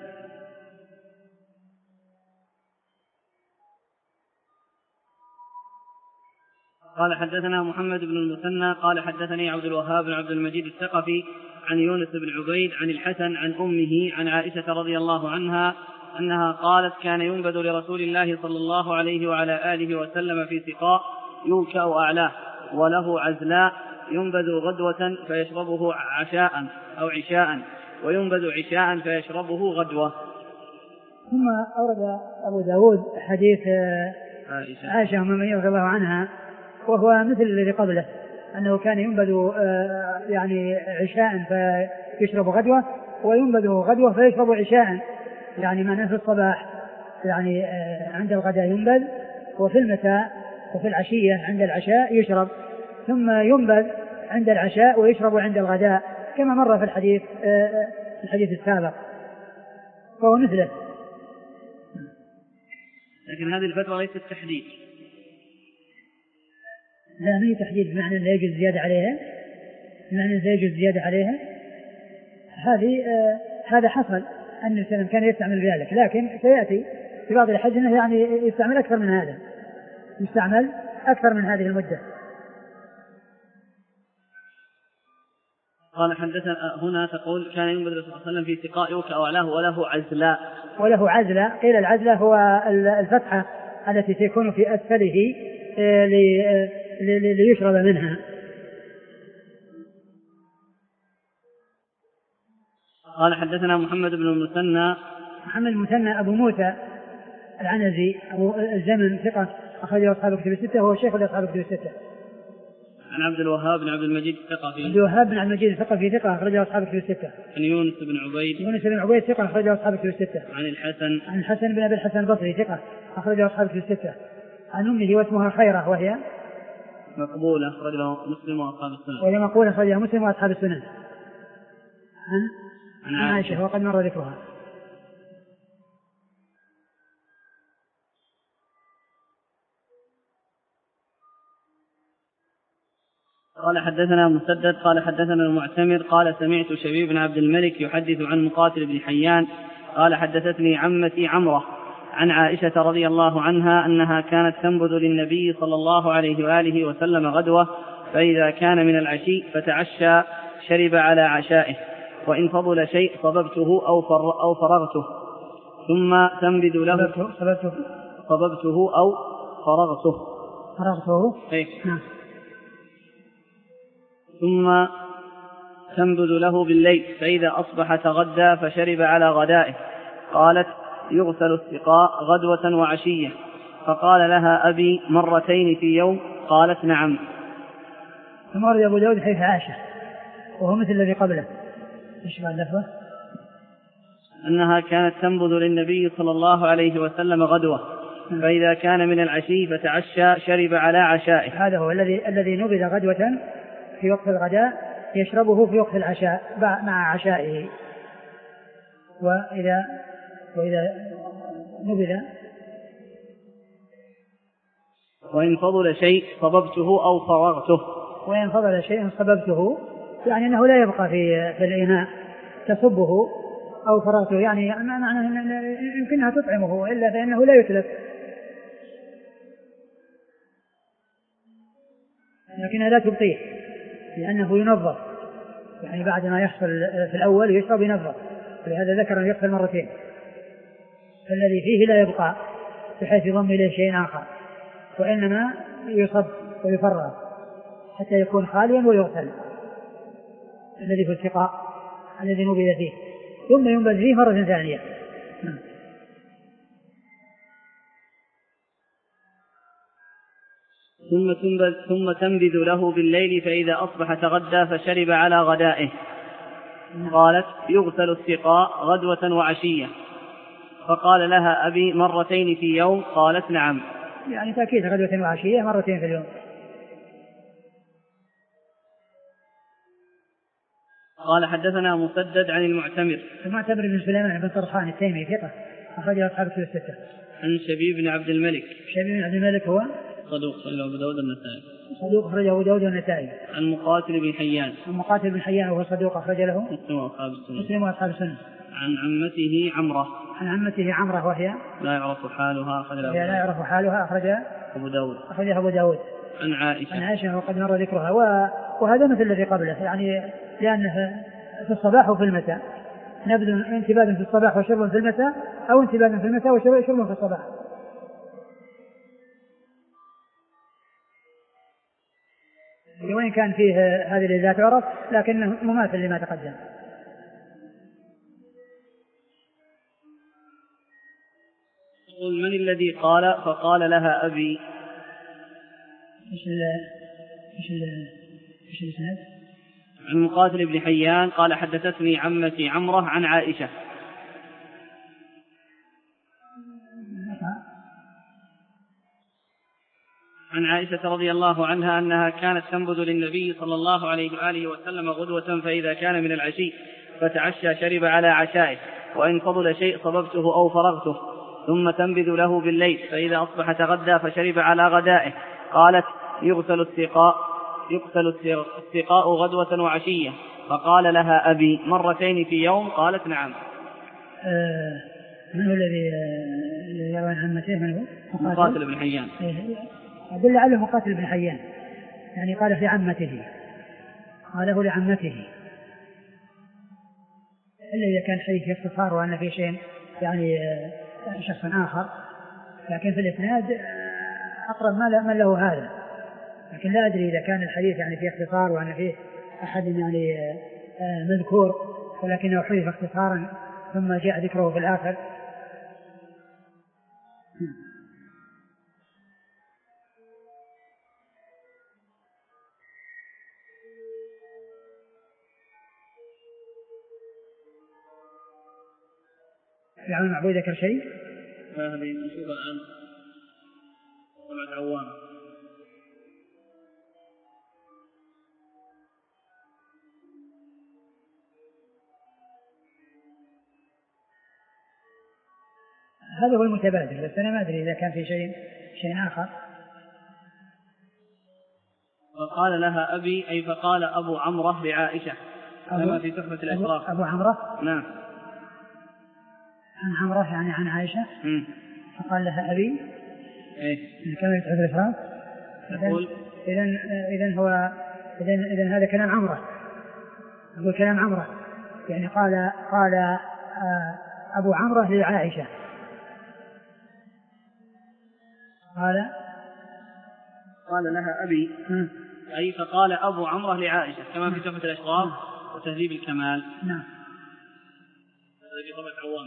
قال حدثنا محمد بن المثنى قال حدثني عبد الوهاب بن عبد المجيد الثقفي عن يونس بن عبيد عن الحسن عن أمه عن عائشة رضي الله عنها أنها قالت كان ينبذ لرسول الله صلى الله عليه وعلى آله وسلم في سقاء يوكأ أعلاه وله عزلاء ينبذ غدوة فيشربه عشاء أو عشاء وينبذ عشاء فيشربه غدوة. ثم أورد أبو داود حديث عائشة, عائشة أمه رضي الله عنها وهو مثل الذي قبله أنه كان ينبذ يعني عشاء فيشرب غدوة وينبذ غدوة فيشرب عشاء يعني معناه في الصباح يعني عند الغداء ينبذ وفي المساء وفي العشية عند العشاء يشرب ثم ينبذ عند العشاء ويشرب عند الغداء كما مر في الحديث الحديث السابق فهو مثله. لكن هذه الفتوى ليست تحديد. لا ما هي تحديد بمعنى لا يجوز زيادة عليها بمعنى لا يجوز زيادة عليها هذه آه هذا حصل أن الإنسان كان يستعمل ذلك لكن سيأتي في بعض الأحاديث أنه يعني يستعمل أكثر من هذا يستعمل أكثر من هذه المدة. قال حدثنا هنا تقول كان ينبذ الرسول صلى الله عليه وسلم في سقاء يوكأ أعلاه وله عزلاء وله عزلاء قيل العزلاء هو الفتحة التي تكون في أسفله آه ليشرب منها. قال حدثنا محمد بن المثنى محمد المثنى أبو موسى العنزي أبو الزمن ثقة أخرجه أصحاب الكتب الستة وهو شيخ لأصحاب الكتب الستة. عن عبد الوهاب بن عبد المجيد الثقفي عبد الوهاب بن عبد المجيد الثقفي ثقة أخرجه أصحاب الكتب الستة. عن يونس بن عبيد يونس بن عبيد ثقة أخرجه أصحاب الكتب الستة. عن الحسن عن الحسن بن أبي الحسن البصري ثقة أخرجه أصحاب الكتب الستة. عن أمه واسمها خيرة وهي مقبولة أخرجه مسلم وأصحاب السنن وهي مقبولة أخرجها مسلم وأصحاب السنن. عن عن عائشة وقد مر ذكرها. قال حدثنا مسدد قال حدثنا المعتمر قال سمعت شبيب بن عبد الملك يحدث عن مقاتل بن حيان قال حدثتني عمتي عمرة عن عائشة رضي الله عنها أنها كانت تنبذ للنبي صلى الله عليه وآله وسلم غدوة فإذا كان من العشي فتعشى شرب على عشائه وإن فضل شيء صببته أو, فر أو فرغته ثم تنبذ له صببته, صببته أو فرغته فرغته إيه؟ ثم تنبذ له بالليل فإذا أصبح تغدى فشرب على غدائه. قالت يغسل السقاء غدوة وعشية فقال لها أبي مرتين في يوم قالت نعم. ثم ورد أبو داود حيث عائشة وهو مثل الذي قبله إيش قال لفظه أنها كانت تنبذ للنبي صلى الله عليه وسلم غدوة فإذا كان من العشي فتعشى شرب على عشائه. هذا هو الذي الذي نبذ غدوة في وقت الغداء يشربه في وقت العشاء مع عشائه وإذا وإذا نبذ وإن فضل شيء صببته أو فرغته وإن فضل شيء صببته يعني أنه لا يبقى في في الإناء تصبه أو فرغته يعني معنى يمكنها تطعمه إلا فإنه لا يتلف لكنها لا تبقيه لأنه ينظف يعني بعد ما يحصل في الأول يشرب ينظف ولهذا ذكر أن يغسل مرتين فالذي فيه لا يبقى بحيث يضم إليه شيء آخر وإنما يصب ويفرغ حتى يكون خاليا ويغسل الذي في السقاء الذي نبذ فيه ثم ينبذ فيه مرة ثانية. ثم تنبذ, ثم تنبذ له بالليل فإذا أصبح تغدى فشرب على غدائه. قالت يغسل السقاء غدوة وعشية. فقال لها أبي مرتين في يوم؟ قالت نعم. يعني تأكيد غدوة وعشية مرتين في اليوم. قال حدثنا مسدد عن المعتمر. المعتمر بن سليمان بن طرخان التيمي ثقة أخرجه أصحاب الكتب الستة. عن شبيب بن عبد الملك. شبيب بن عبد الملك هو صدوق أخرجه أبو داود والنسائي. صدوق أخرجه أبو داود والنسائي. عن مقاتل بن حيان. عن مقاتل بن حيان وهو صدوق أخرج له مسلم وأصحاب السنة. مسلم وأصحاب السنة. عن عمته عمرة. عن عمته عمرة وهي لا يعرف حالها أخرج لا يعرف حالها أخرج أبو داود. أخرجها أبو داود. عن عائشة. عن عائشة وقد مر ذكرها. وهذا مثل الذي قبله، يعني لأنه في الصباح وفي المساء، نبذ انتباه في الصباح وشرب في المساء، أو انتباه في المساء وشرب في الصباح. وإن كان فيه هذه الذي لا تعرف لكنه مماثل لما تقدم. من الذي قال؟ فقال لها أبي. إيش ال إيش ال إيش الإسناد؟ عن مقاتل بن حيان قال حدثتني عمتي عمرة عن عائشة. عن عائشة رضي الله عنها أنها كانت تنبذ للنبي صلى الله عليه وآله وسلم غدوة، فإذا كان من العشي فتعشى شرب على عشائه، وإن فضل شيء صببته أو فرغته، ثم تنبذ له بالليل فإذا أصبح تغدى فشرب على غدائه. قالت يغسل السقاء يغسل السقاء غدوة وعشية. فقال لها أبي مرتين في يوم؟ قالت نعم. آه من هو الذي يروي عن عمته؟ من هو؟ مقاتل بن حيان. أدل عليه مقاتل بن حيان، يعني قال في عمته، قاله لعمته، إلا إذا كان شيء في اختصار وأن في شيء يعني شخص آخر، لكن في الإسناد أقرب ما له هذا. لكن لا أدري إذا كان الحديث يعني في اختصار وأن فيه أحد يعني مذكور ولكنه حذف اختصارا ثم جاء ذكره في الآخر. يعني المعبود ذكر شيء؟ هذه نشوف الآن طلعت عوام. هذا هو المتبادل، بس أنا ما أدري إذا كان في شيء شيء آخر. فقال لها أبي، أي فقال أبو عمرة لعائشة كما في تحفة الأشراف. أبو عمرة؟ نعم. عن عمرة يعني عن عائشة. م. فقال لها أبي. إيه. كما في تحفة الأشراف. يقول إذن إذن هو إذن إذن هذا كلام عمرة. هو كلام عمرة، يعني قال قال أبو عمرة لعائشة. قال قال لها أبي م. أي فقال أبو عمرة لعائشة كما في تحفة الأشراف وتهذيب الكمال. نعم. هذا في طبعة عوام.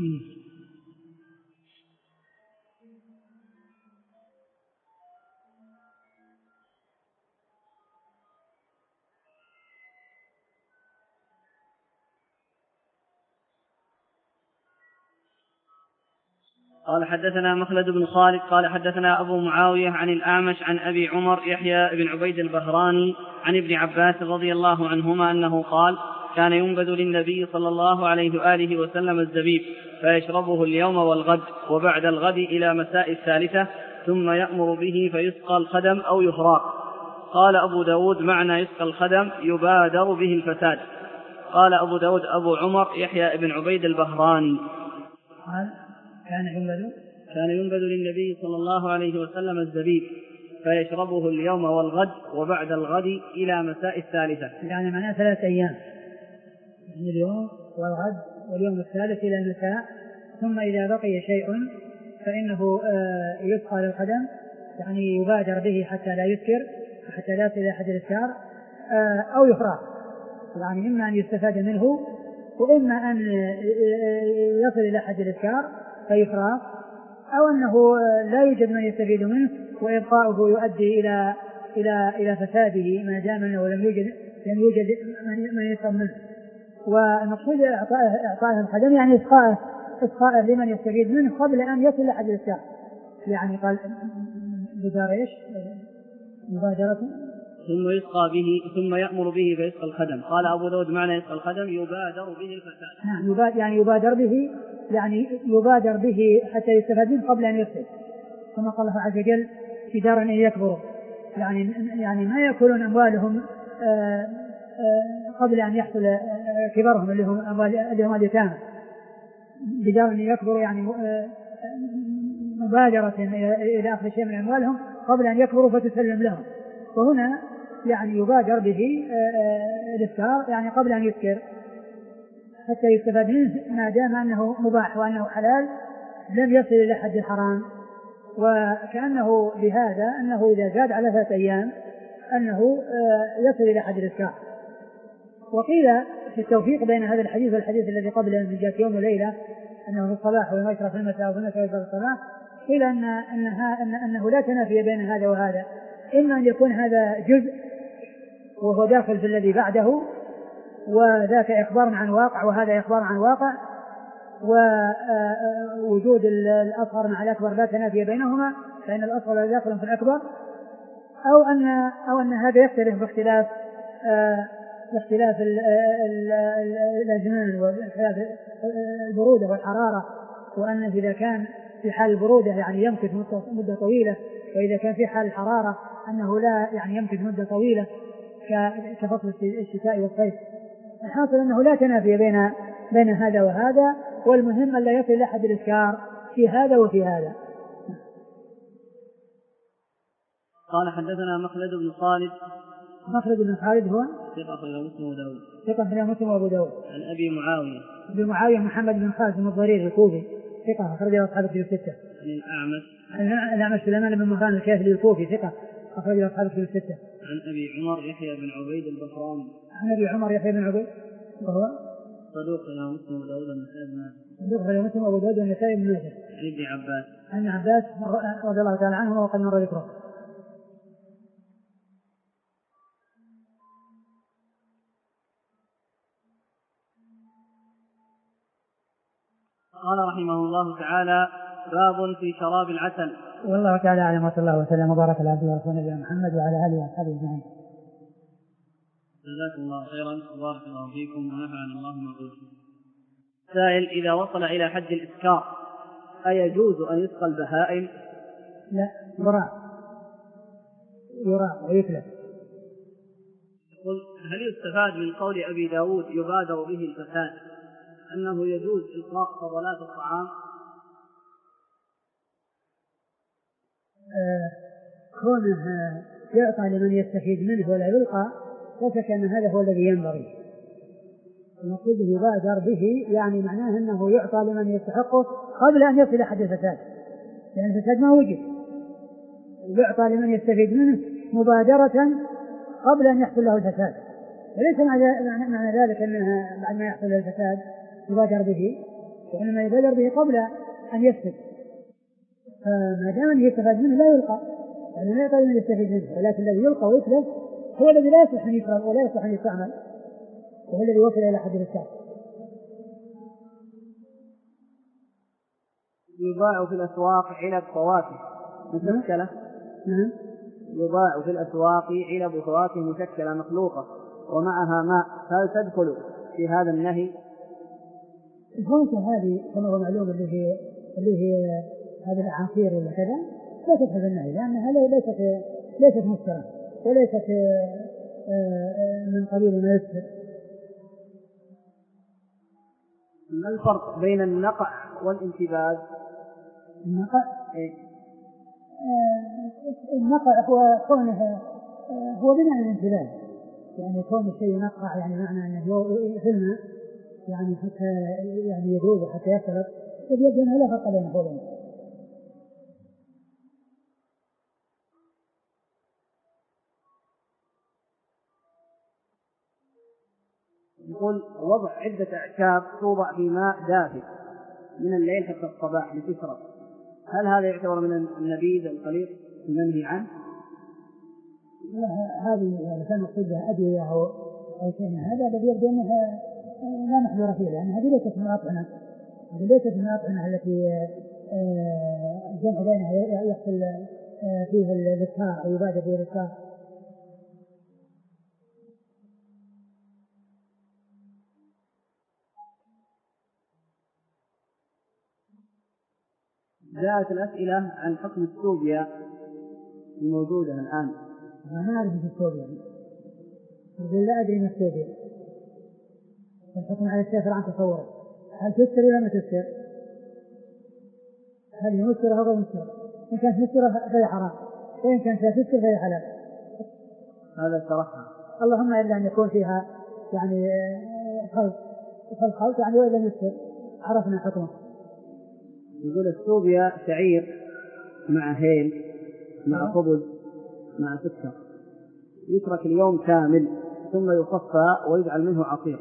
قال حدثنا مخلد بن خالد قال حدثنا أبو معاوية عن الأعمش عن أبي عمر يحيى بن عبيد البهراني عن ابن عباس رضي الله عنهما أنه قال كان ينبذ للنبي صلى الله عليه وآله وسلم الزبيب فيشربه اليوم والغد وبعد الغد إلى مساء الثالثة، ثم يأمر به فيسقى الخدم أو يفراق. قال أبو داود معنى يسقى الخدم يبادر به الفساد. قال أبو داود أبو عمر يحيى بن عبيد البهراني قال كان ينبذ كان ينبذ للنبي صلى الله عليه وسلم الزبيب فيشربه اليوم والغد وبعد الغد إلى مساء الثالثة، يعني معناه ثلاث أيام، يعني اليوم والغد واليوم الثالث إلى المساء، ثم إذا بقي شيء فإنه يسقى للقدم، يعني يبادر به حتى لا يسكر حتى لا يصل إلى حد الإسكار أو يفراق، يعني إما أن يستفاد منه وإما أن يصل إلى حد الإسكار فيفراق، أو أنه لا يوجد من يستفيد منه وإبقاؤه يؤدي إلى إلى إلى فساده ما دام أنه لم يوجد لم يوجد من يشرب منه. والمقصود إعطائه إعطائه الخدم يعني إسقاءه إسقاءه لمن يستفيد منه قبل أن يصل أحد الإسكار. يعني قال بدار إيش مبادرة ثم يسقى به ثم يأمر به فيسقى الخدم. قال أبو داود معنى يسقى الخدم يبادر به الفساد. نعم يبادر يعني يبادر به يعني يبادر به حتى يستفاد منه قبل أن يفسد، كما قال الله عز وجل في دار أن يكبروا يعني يعني ما يأكلون أموالهم آآ آآ قبل أن يحصل كبرهم اللي هم أموال اللي هم اليتامى. بدار أن يكبروا يعني مبادرة إلى أخذ شيء من أموالهم قبل أن يكبروا فتسلم لهم. وهنا يعني يبادر به الإفكار يعني قبل أن يذكر حتى يستفاد منه ما دام أنه مباح وأنه حلال لم يصل إلى حد الحرام. وكأنه بهذا أنه إذا زاد على ثلاثة أيام أنه يصل إلى حد الإسكار. وقيل في التوفيق بين هذا الحديث والحديث الذي قبله من جاءت يوم وليلة أنه في الصباح وما يشرب في المساء وفي المساء يشرب في الصباح، قيل أن أنها أن أنه لا تنافي بين هذا وهذا، إما أن يكون هذا جزء وهو داخل في الذي بعده وذاك إخبار عن واقع وهذا إخبار عن واقع، ووجود الأصغر مع الأكبر لا تنافي بينهما فإن الأصغر داخل في الأكبر، أو أن أو أن هذا يختلف باختلاف باختلاف الأزمان واختلاف البرودة والحرارة، وأن إذا كان في حال البرودة يعني يمكث مدة طويلة، وإذا كان في حال الحرارة أنه لا يعني يمكث مدة طويلة كفصل الشتاء والصيف. الحاصل أنه لا تنافي بين بين هذا وهذا، والمهم أن لا يصل إلى حد الإسكار في هذا وفي هذا. قال حدثنا مخلد بن خالد. مخلد بن خالد هو ثقة أخرجه مسلم وأبو داود. ثقة أخرجه مسلم وأبو داود. عن أبي معاوية. أبي معاوية محمد بن خالد بن الضرير الكوفي ثقة أخرجه أصحاب الكتب الستة. عن الأعمش. عن الأعمش سليمان بن مهران الكاهلي الكوفي ثقة أخرجه أصحاب الكتب الستة. عن أبي عمر يحيى بن عبيد البصراني. عن أبي عمر يحيى بن عبيد وهو صدوق له مسلم وأبو داود والنسائي بن ماجه. صدوق له مسلم وأبو داود والنسائي بن ماجه. عن ابن عباس. عن عباس رضي الله تعالى عنه وقد مر ذكره. قال رحمه الله تعالى باب في شراب العسل. والله تعالى أعلم وصلى الله وسلم وبارك على عبده ورسوله نبينا محمد وعلى آله وأصحابه أجمعين. جزاكم الله خيرا وبارك الله فيكم ونفعنا الله ما قلتم. سائل: إذا وصل إلى حد الإسكار أيجوز أن يسقى البهائم؟ لا، يراع يراع ويتلف. قل: هل يستفاد من قول أبي داود يبادر به الفساد أنه يجوز إلقاء فضلات الطعام؟ آه كونه يعطى لمن يستفيد منه ولا يلقى لا شك أن هذا هو الذي ينبغي. المقصود يبادر به يعني معناه أنه يعطى لمن يستحقه قبل أن يصل حد الفساد، لأن الفساد ما وجد، يعطى لمن يستفيد منه مبادرة قبل أن يحصل له الفساد. وليس معنى ذلك أنها بعد ما يحصل له الفساد يبادر به، وإنما يبادر به قبل أن يفسد. فما دام أن يستفاد منه لا يلقى، يعني لا يعطى لمن يستفيد منه، ولكن الذي يلقى ويتلف هو الذي لا يصلح أن يشرب ولا يصلح أن يستعمل، وهو الذي وصل إلى حد الإسكار. يباع في الأسواق علب فواكه مشكلة. نعم. يباع في الأسواق علب فواكه مشكلة مخلوقة ومعها ماء، هل تدخل في هذا النهي؟ الفواكه هذه كما هو معلوم اللي هي اللي هي هذه العصير ولا كذا لا تدخل في النهي، لأنها ليست ليست مسكرة وليست من قبيل ما يسكر. ما الفرق بين النقع والانتباذ؟ النقع إيه؟ آه النقع هو كونه آه هو بناء الانتباذ، يعني كون الشيء ينقع يعني معنى أنه في الماء يعني حتى يعني يذوب وحتى يختلط، يبدو أنه لا فرق بينه وبينه. يقول: وضع عدة أعشاب توضع في ماء دافئ من الليل حتى الصباح لتشرب، هل هذا يعتبر من النبيذ الخليط؟ المنهي عنه؟ هذه إذا كان مقصود بها أدوية أو أو شيء من هذا الذي يبدو أنها لا محذور فيه، لأن هذه ليست من الأطعمة، هذه ليست من الأطعمة التي الجمع بينها يحصل فيه الإذكار أو يبادر فيه الإذكار. جاءت الأسئلة عن حكم السوبيا الموجودة الآن. أنا ما أعرف السوبيا، أقول لا أدري ما السوبيا، والحكم على السافر عن تصوره، هل تسر ولا ما تسر؟ هل يمسر أو غير يمسر؟ إن كانت مسرة فهي حرام، وإن كانت لا تسر فهي حلال. هذا شرحها. اللهم إلا أن يكون فيها يعني خلط خلط يعني وإلا يسر عرفنا حكمه. يقول السوبيا شعير مع هيل مع خبز مع سكر، يترك اليوم كامل ثم يصفى ويجعل منه عصير.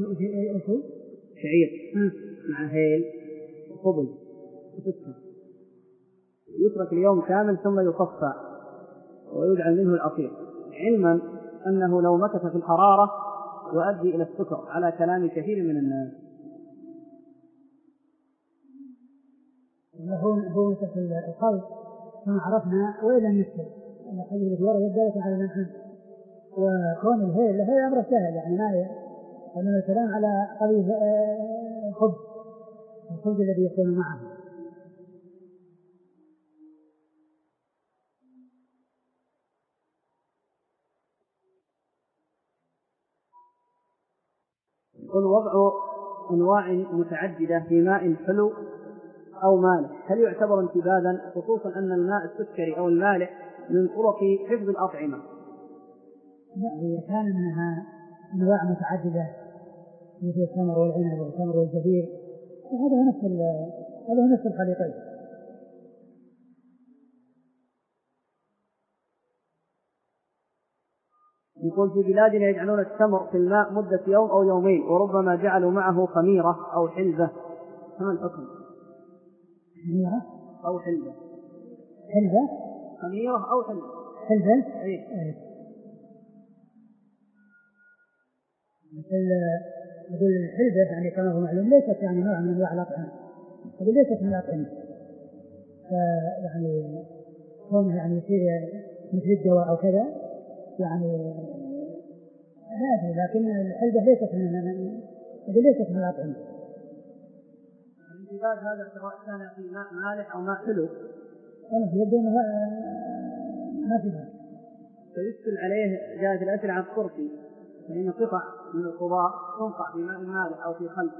شعير مع هيل وخبز وسكر، يترك اليوم كامل ثم يصفى ويجعل منه العصير، علما أنه لو مكث في الحرارة يؤدي إلى السكر على كلام كثير من الناس. هو هو مثل الخلط كما عرفنا وإلا نسكر الحديث الذي ورد الدالة على المنحن، وكون الهيل هي أمر سهل يعني ما هي، إنما الكلام على قضية الخبز الخبز الذي يكون معه. يقول وضع أنواع متعددة في ماء حلو أو مالح هل يعتبر انتباذا، خصوصا أن الماء السكري أو المالح من طرق حفظ الأطعمة؟ لا، إذا كان منها أنواع متعددة مثل التمر والعنب والتمر والزبيب هذا هو نفس هذا هو نفس الخليطين. يقول في بلادنا يجعلون التمر في الماء مدة يوم أو يومين، وربما جعلوا معه خميرة أو حلبة، ما الحكم؟ خميرة أو حلبة. حلبة خميرة أو حلبة. حلبة أيه. أيه. مثل يقول الحلبة يعني كما هو معلوم ليست يعني نوع من أنواع الأطعمة، يقول ليست من الأطعمة، يعني كونه يعني يصير مثل الدواء أو كذا يعني هذه، لكن الحلبة ليست من يقول ليست من الأطعمة. الانتباه هذا سواء كان في ماء مالح أو ماء حلو أنا يبدو أنه ما في ذلك. فيشكل عليه جاءت الأسئلة عن القرصي، فإن قطع من الخضار تنقع في ماء مالح أو في خل.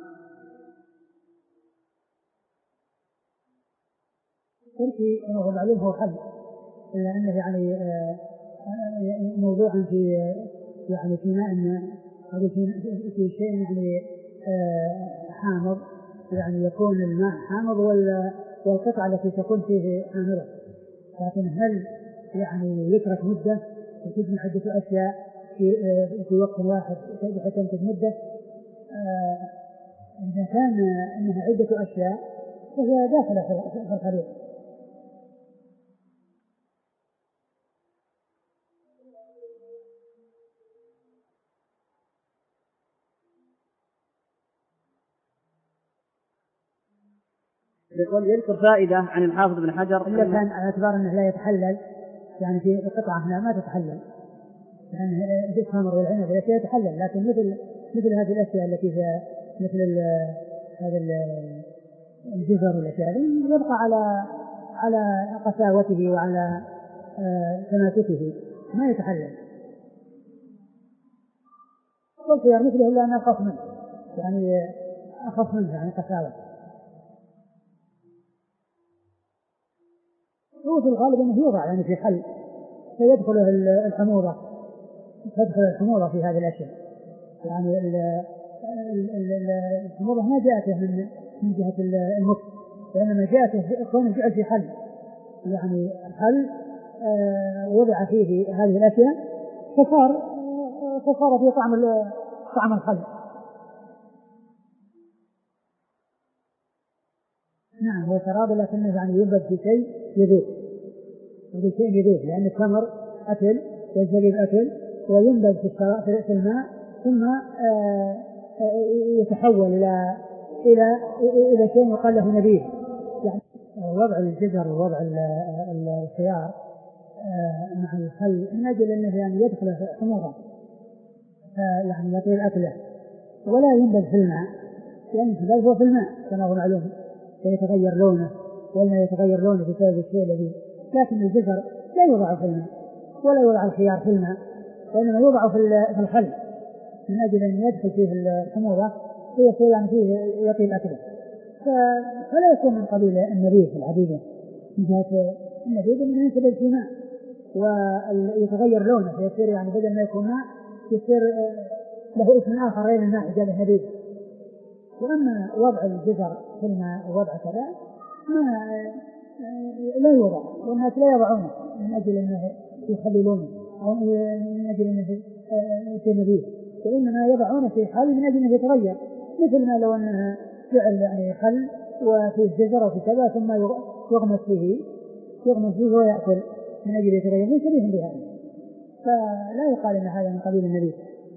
القرصي هو معلوم هو خل، إلا أنه يعني موضوعا في يعني في ماء هذا في في شيء يعني حامض، يعني يكون الماء حامض والقطعة التي تكون فيه حامضة، لكن هل يعني يترك مدة وتجمع عدة أشياء في في وقت واحد بحيث تنتج مدة؟ إذا كان أنها عدة أشياء فهي داخلة في الخليط. يقول يذكر فائدة عن الحافظ بن حجر إذا كان على اعتبار أنه لا يتحلل، يعني في قطعة هنا ما تتحلل، يعني في التمر والعنب الأشياء يتحلل، لكن مثل مثل هذه الأشياء التي فيها مثل هذا الجزر والأشياء يبقى على على قساوته وعلى تماسكه ما يتحلل. والخيار مثله إلا أن أخف منه، يعني أخف منه يعني قساوة. هو في الغالب أنه يوضع يعني في حل فيدخل الحموضة تدخل الحموضة في هذه الأشياء، يعني الحموضة ما جاءته من من جهة المكس، وإنما جاءته كونه جعل في حل، يعني حل وضع فيه هذه الأشياء فصار فصار في طعم طعم الخل. نعم هو شراب لكنه يعني يوجد في شيء يذوب. نقول شيء يذوب، لأن التمر أكل والزبيب أكل وينبذ في الماء ثم يتحول إلى إلى إلى شيء يقال له نبيذ. يعني وضع الجزر ووضع الخيار مع الخل من أجل أنه يعني يدخل حموضة يعني يطيل أكله ولا ينبذ في الماء، لأن الانبذ هو في الماء كما هو معلوم ويتغير لونه والماء يتغير لونه بسبب الشيء الذي، لكن الجزر لا يوضع في الماء ولا يوضع الخيار في الماء وإنما يوضع في الخل من أجل أن يدخل فيه الحموضة ويصير يعني فيه يطيل أكله، فلا يكون من قبيل النبيذ العديدة من جهة النبيذ من ينسبب في ماء ويتغير لونه فيصير يعني بدل ما يكون ماء يصير له اسم آخر غير الماء جاء النبيذ. وأما وضع الجزر في الماء ووضع كذا ما لا يوضع والناس لا يضعونه من أجل أنه يخللونه أو من أجل أنه في نبيذ، وإنما يضعونه في حال من أجل أنه يتغير، مثل ما لو أنها فعل يعني خل وفي الجزر وفي كذا ثم يغمس فيه يغمس فيه ويأكل من أجل يتغير من شبيه بهذا، فلا يقال أن هذا من قبيل النبيذ.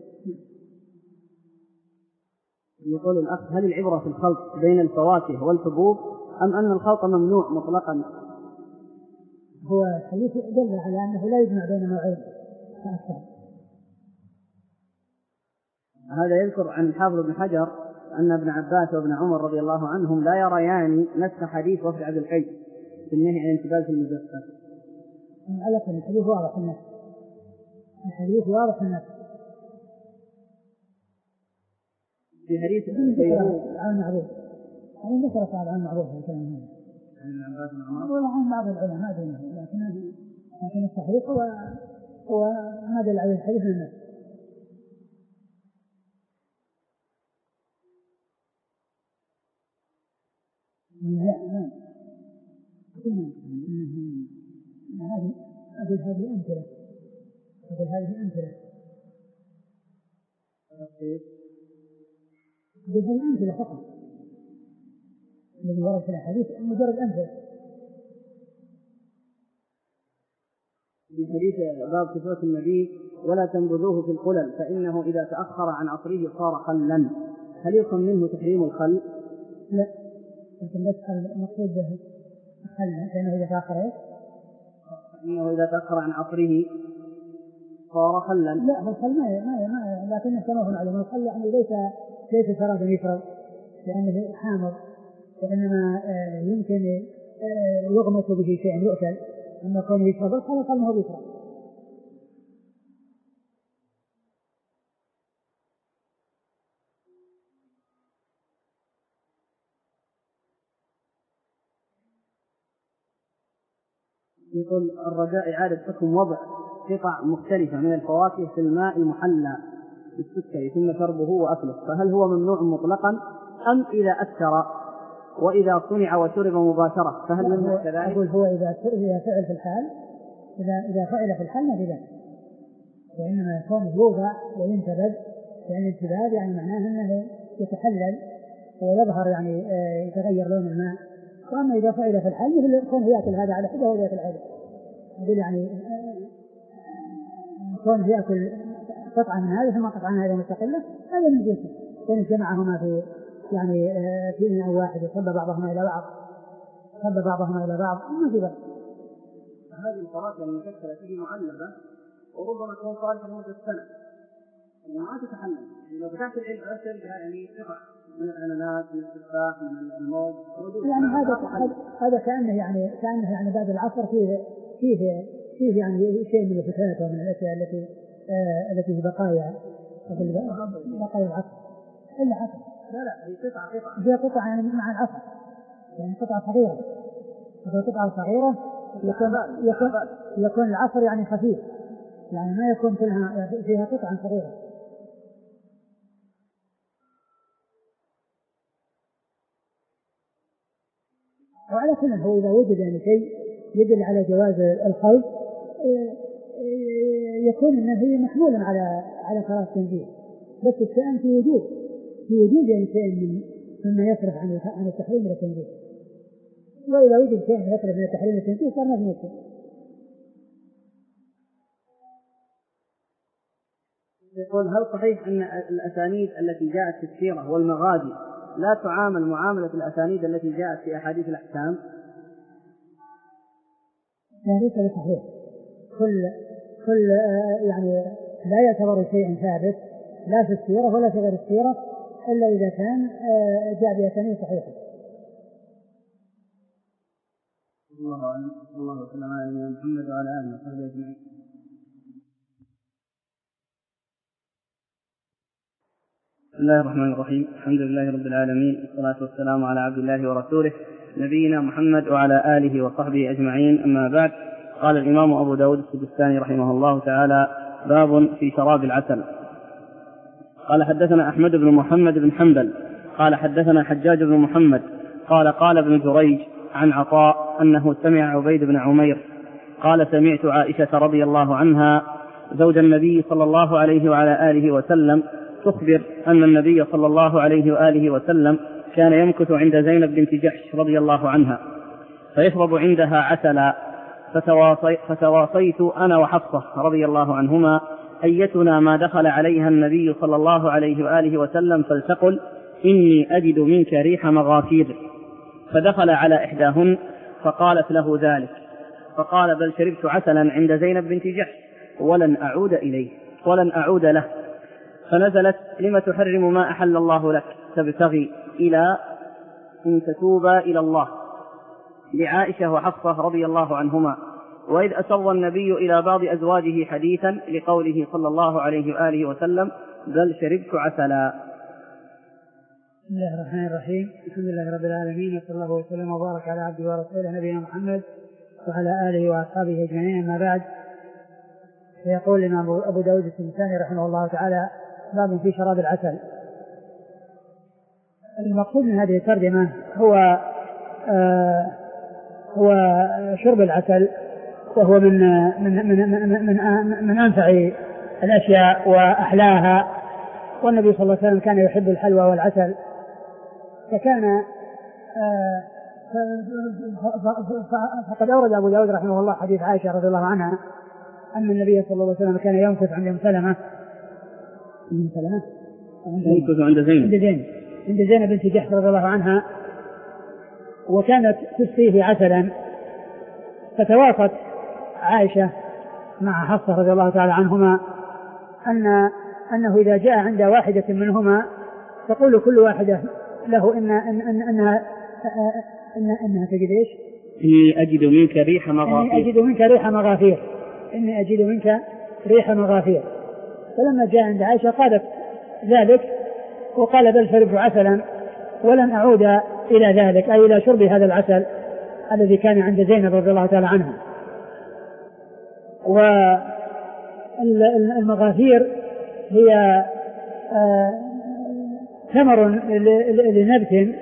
يقول الأخ: هل العبرة في الخلط بين الفواكه والحبوب أم أن الخلط ممنوع مطلقا؟ هو الحديث دل على أنه لا يجمع بين نوعين فأكثر. هذا يذكر عن الحافظ ابن حجر أن ابن عباس وابن عمر رضي الله عنهم لا يريان نفس حديث وفد عبد القيس في النهي عن انتباه المزفت. على كل الحديث واضح النفس، الحديث واضح النفس. في حديث عن المعروف عن ذكر صعب عن المعروف في الكلام هذا عن عباس بن عمر ولا عن بعض العلماء بينهم، لكن لكن الصحيح هو هو ما دل عليه الحديث من النفس. لا لا هذه أقول هذه أمثلة أقول هذه أمثلة أقول هذه أمثلة فقط، الذي ورد في الحديث مجرد أمثلة. في حديث باب صفات النبي: ولا تنبذوه في القلل فإنه إذا تأخر عن عصره صار خلا، هل يكون منه تحريم الخل؟ لا، لكن بس المقصود به خل لأنه إذا تأخر إنه إذا تأخر عن عصره صار خلا. لا، هو الخل ما ما ما لكنه كما هو معلوم الخل يعني ليس ليس شرابا يشرب لأنه حامض، وإنما يمكن يغمس به شيء يؤكل، أما كونه يشرب الخل قال ما هو بيشرب. يقول: الرجاء إعادة حكم وضع قطع مختلفة من الفواكه في الماء المحلى بالسكر ثم شربه وأكله، فهل هو ممنوع مطلقا أم إذا أكثر وإذا صنع وشرب مباشرة فهل يمنع كذلك؟ أقول هو إذا فعل في الحال إذا إذا فعل في الحال ما في ذلك، وإنما يكون يوضع وينتبذ، لأن الانتباذ يعني معناه أنه يتحلل ويظهر يعني يتغير لون الماء. وأما إذا فعل في الحال مثل يكون يأكل هذا على حده ولا يأكل هذا، أقول يعني يكون يأكل قطعة من هذا ثم قطعة من هذا مستقلة، هذا من جنسه، كان جمعهما في يعني في إناء واحد يصب بعضهما إلى بعض صب بعضهما إلى بعض ما في بأس. هذه الفواكه المشكلة فيه معلبة وربما تكون صالحة لمدة سنة وما تتحلل، يعني لو فتحت العلبة تلقى يعني قطع من الأناناس من التفاح من الموز يعني هذا هذا كأنه يعني كأنه يعني بعد العصر فيه فيه فيه يعني شيء من الفتات ومن الأشياء التي آه التي هي بقايا بقايا العصر إلا عصر. لا لا هي قطعة قطعة هي قطعة يعني مع العصر، يعني قطعة صغيرة، هي قطعة صغيرة يكون يكون يكون العصر يعني خفيف، يعني ما يكون فيها فيها قطعة صغيرة. وعلى كل هو إذا وجد يعني شيء يدل على جواز الخلط يكون أنه هي محمولا على على قرار التنزيه، بس الشأن في وجود في وجود يعني شيء من مما يصرف عن عن التحريم إلى التنزيه، وإذا وجد شيء يصرف من التحريم إلى التنزيه صار ما في مشكلة. يقول هل صحيح أن الأسانيد التي جاءت في السيرة والمغازي لا تعامل معاملة الأسانيد التي جاءت في أحاديث الأحكام؟ لا ليس بصحيح. كل كل يعني لا يعتبر شيء ثابت لا في السيرة ولا في غير السيرة إلا إذا كان جاء بأسانيد صحيحة. الله أعلم. الله وسلم على نبينا محمد وعلى آله وصحبه أجمعين. بسم الله الرحمن الرحيم. الحمد لله رب العالمين، والصلاة والسلام على عبد الله ورسوله نبينا محمد وعلى آله وصحبه أجمعين. أما بعد، قال الإمام أبو داود السجستاني رحمه الله تعالى: باب في شراب العسل. قال حدثنا أحمد بن محمد بن حنبل قال حدثنا حجاج بن محمد قال قال ابن جريج عن عطاء أنه سمع عبيد بن عمير قال سمعت عائشة رضي الله عنها زوج النبي صلى الله عليه وعلى آله وسلم تخبر أن النبي صلى الله عليه وآله وسلم كان يمكث عند زينب بنت جحش رضي الله عنها فيشرب عندها عسلا، فتواصي فتواصيت أنا وحفصة رضي الله عنهما أيتنا ما دخل عليها النبي صلى الله عليه وآله وسلم فلتقل إني أجد منك ريح مغافير، فدخل على إحداهن فقالت له ذلك، فقال بل شربت عسلا عند زينب بنت جحش ولن أعود إليه ولن أعود له، فنزلت لم تحرم ما أحل الله لك تبتغي إلى إن تتوبا إلى الله لعائشة وحفصة رضي الله عنهما. وإذ أسر النبي إلى بعض أزواجه حديثا لقوله صلى الله عليه وآله وسلم بل شربت عسلا. بسم الله الرحمن الرحيم. الحمد لله رب العالمين، وصلى الله وسلم وبارك على عبده ورسوله نبينا محمد وعلى آله وأصحابه أجمعين. أما بعد، فيقول الإمام أبو داود السجستاني رحمه الله تعالى: باب في شراب العسل. المقصود من هذه الترجمة هو آه هو شرب العسل، وهو من من من من, من, من أنفع الأشياء وأحلاها، والنبي صلى الله عليه وسلم كان يحب الحلوى والعسل، فكان آه فقد أورد أبو داود رحمه الله حديث عائشة رضي الله عنها أن النبي صلى الله عليه وسلم كان يمكث عند أم سلمة عند سلمة يمكث عند زينب عند زينب عند زينب بنت جحش رضي الله عنها، وكانت تسقيه عسلا، فتواصت عائشة مع حفصة رضي الله تعالى عنهما أن أنه إذا جاء عند واحدة منهما تقول كل واحدة له إن إن إن أنها إن أنها تجد إيش؟ إني أجد منك ريح مغافير إني أجد منك ريح مغافير إني أجد منك ريح مغافير. فلما جاء عند عائشة قالت ذلك، وقال بل شربت عسلا ولن أعود إلى ذلك، أي إلى شرب هذا العسل الذي كان عند زينب رضي الله تعالى عنها. والمغافير هي ثمر لنبت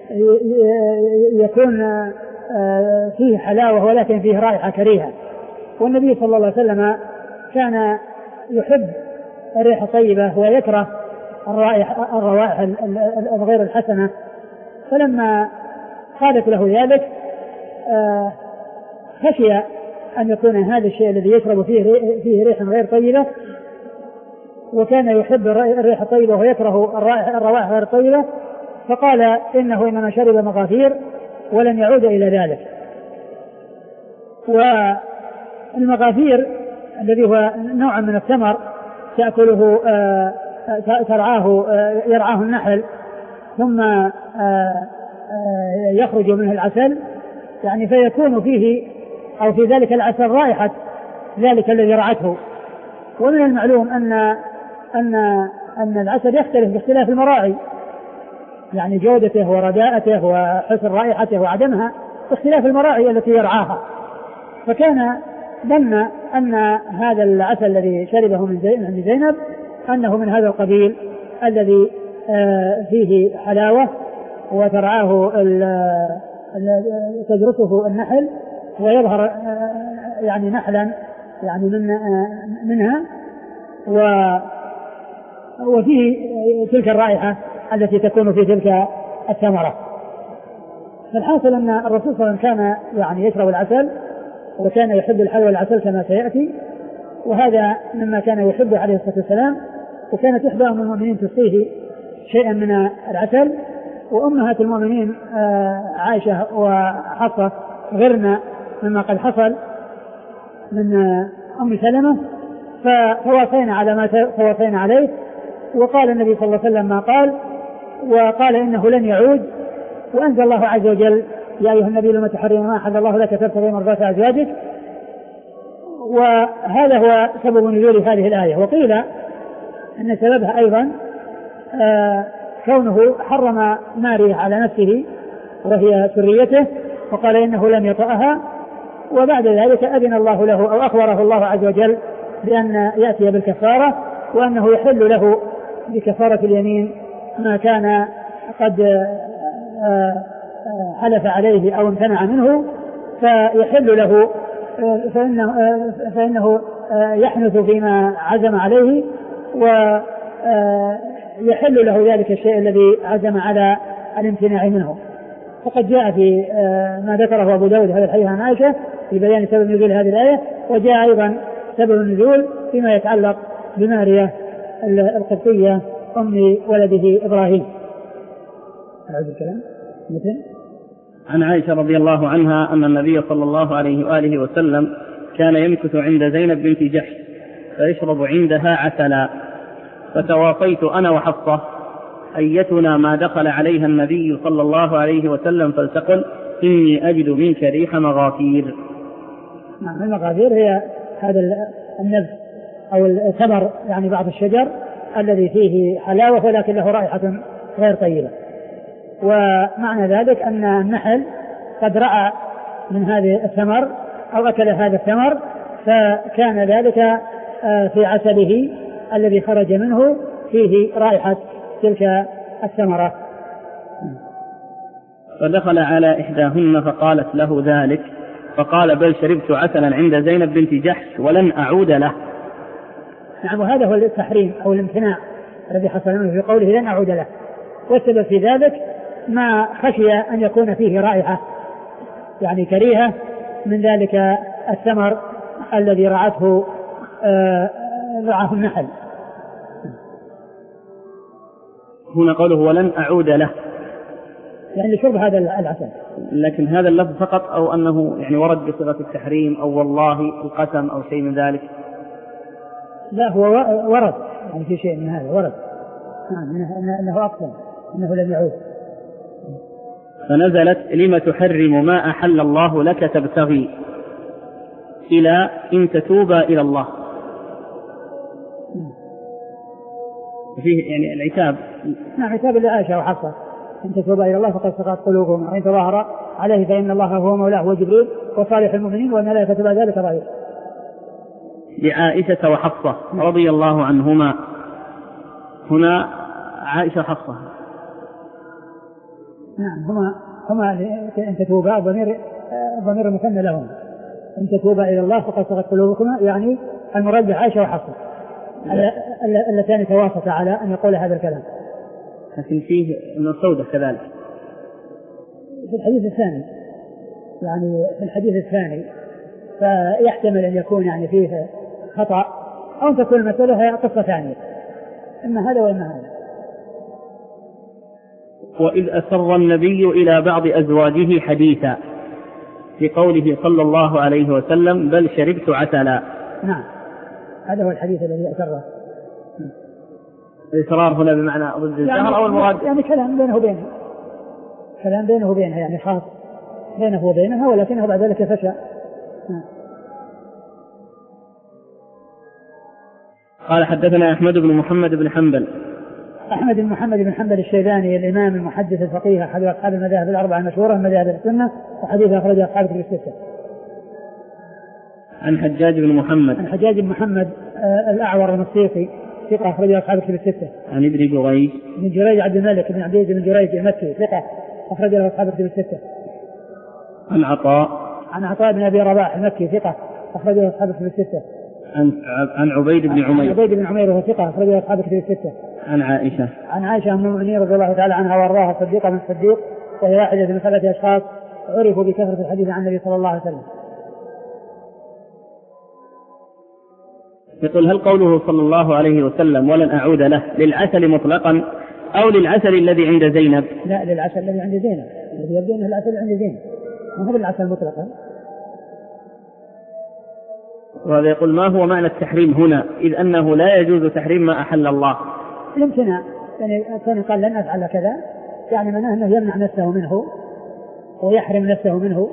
يكون فيه حلاوة ولكن فيه رائحة كريهة، والنبي صلى الله عليه وسلم كان يحب الريح الطيبة ويكره الروائح الغير الحسنة، فلما قالت له ذلك خشي أن يكون هذا الشيء الذي يشرب فيه فيه ريح غير طيبة، وكان يحب الريح الطيبة ويكره الروائح غير طيبة، فقال إنه إنما شرب مغافير ولن يعود إلى ذلك. والمغافير الذي هو نوع من الثمر تأكله ترعاه يرعاه النحل ثم يخرج منه العسل، يعني فيكون فيه أو في ذلك العسل رائحة ذلك الذي رعته. ومن المعلوم أن أن أن العسل يختلف باختلاف المراعي، يعني جودته ورداءته وحسن رائحته وعدمها باختلاف المراعي التي يرعاها. فكان ظن أن هذا العسل الذي شربه من زينب أنه من هذا القبيل الذي فيه حلاوة وترعاه تجرسه النحل ويظهر يعني نحلا يعني من منها وفيه تلك الرائحة التي تكون في تلك الثمرة. فالحاصل أن الرسول صلى الله عليه وسلم كان يعني يشرب العسل وكان يحب الحلوى والعسل كما سيأتي، وهذا مما كان يحبه عليه الصلاة والسلام، وكانت إحدى أم المؤمنين تسقيه شيئا من العسل، وأمهات المؤمنين عائشة وحفصة غرنا مما قد حصل من أم سلمة، فتواصينا على ما تواصينا عليه. وقال النبي صلى الله عليه وسلم ما قال، وقال إنه لن يعود، وأنزل الله عز وجل يا أيها النبي لما تحرم ما أحل الله لك تبتغي مرضات أزواجك. وهذا هو سبب نزول هذه الآية. وقيل أن سببها أيضا آه كونه حرم ماريا على نفسه وهي سريته، وقال إنه لم يطأها، وبعد ذلك أذن الله له أو أخبره الله عز وجل بأن يأتي بالكفارة، وأنه يحل له بكفارة اليمين ما كان قد حلف عليه أو امتنع منه، فيحل له فإنه, فإنه يحنث فيما عزم عليه، ويحل له ذلك الشيء الذي عزم على الامتناع منه. فقد جاء في ما ذكره أبو داود هذا الحديث عن عائشة في بيان سبب نزول هذه الآية، وجاء أيضا سبب النزول فيما يتعلق بماريا القبطية أم ولده إبراهيم. أعود الكلام مثل عن عائشة رضي الله عنها أن النبي صلى الله عليه وآله وسلم كان يمكث عند زينب بنت جحش فيشرب عندها عسلا، فتواصيت أنا وحفصة أيتنا ما دخل عليها النبي صلى الله عليه وسلم فلتقل إني أجد منك ريح مغافير. نعم، المغافير هي هذا النبت أو الثمر، يعني بعض الشجر الذي فيه حلاوة ولكن له رائحة غير طيبة. ومعنى ذلك أن النحل قد رأى من هذه الثمر أو أكل هذا الثمر، فكان ذلك في عسله الذي خرج منه فيه رائحة تلك الثمرة. فدخل على إحداهن فقالت له ذلك، فقال بل شربت عسلا عند زينب بنت جحش ولن أعود له. نعم، وهذا هو التحريم أو الامتناع الذي حصل منه في قوله لن أعود له، والسبب في ذلك ما خشي أن يكون فيه رائحة يعني كريهة من ذلك الثمر الذي رعته آه رعاه النحل. هنا قوله ولن أعود له يعني شرب هذا العسل، لكن هذا اللفظ فقط أو أنه يعني ورد بصيغة التحريم أو والله القسم أو شيء من ذلك؟ لا، هو ورد يعني في شيء من هذا ورد نعم أنه أقسم أنه لن يعود. فنزلت لم تحرم ما أحل الله لك تبتغي إلى إن تتوبا إلى الله. فيه يعني العتاب. نعم، عتاب لعائشة وحفصة إن تتوبا إلى الله فقد سقط قلوبهم وإن تظاهر عليه فإن الله هو مولاه وجبريل وصالح المؤمنين والملائكة بعد ذلك ظهير. لعائشة وحفصة رضي الله عنهما. هنا عائشة وحفصة نعم هما هما إن تتوبا ضمير ضمير مثنى لهم، إن تتوبا إلى الله فقد سقط قلوبكما، يعني المراد بعائشة وحفصة اللتان تواصتا على أن يقول هذا الكلام. لكن فيه ابن سودة كذلك في الحديث الثاني، يعني في الحديث الثاني فيحتمل أن يكون يعني فيه خطأ أو أن تكون المسألة هي قصة ثانية، إما هذا وإما هذا. وإذ أسر النبي إلى بعض أزواجه حديثا في قوله صلى الله عليه وسلم بل شربت عسلا. نعم، هذا هو الحديث الذي أسره. الإسرار هنا بمعنى ضد الجهر يعني أو المراد يعني كلام بينه وبينها، كلام بينه وبينها يعني خاص بينه وبينها، ولكنه بعد ذلك فشى. قال حدثنا أحمد بن محمد بن حنبل. أحمد بن محمد بن حنبل الشيباني الإمام المحدث الفقيه أحد أصحاب المذاهب الأربعة المشهورة من مذاهب السنة، وحديث أخرجه أصحاب كتب الستة. عن حجاج بن محمد. عن حجاج بن محمد آه الأعور المصيفي ثقة أخرجه أصحاب كتب الستة. عن ابن جريج. بن جريج عبد الملك بن عبد العزيز بن جريج المكي ثقة أخرجه أصحاب كتب الستة. عن عطاء. عن عطاء بن أبي رباح المكي ثقة أخرجه أصحاب كتب الستة. عن عن عبيد بن عمير. عن عبيد بن عمير وهو ثقة أخرجه أصحاب كتب الستة. عن عائشة. عن عائشة أم المؤمنين رضي الله تعالى عنها وأرضاها صديقة من الصديق، وهي واحدة من ثلاثة أشخاص عرفوا بكثرة الحديث عن النبي صلى الله عليه وسلم. يقول هل قوله صلى الله عليه وسلم ولن أعود له للعسل مطلقا أو للعسل الذي عند زينب؟ لا، للعسل الذي عند زينب، الذي يبدو أنه العسل عند زينب، ما هو العسل مطلقا. وهذا يقول ما هو معنى التحريم هنا إذ أنه لا يجوز تحريم ما أحل الله؟ الامتناع، يعني كان قال لن أفعل كذا، يعني معناه أنه يمنع نفسه منه ويحرم نفسه منه.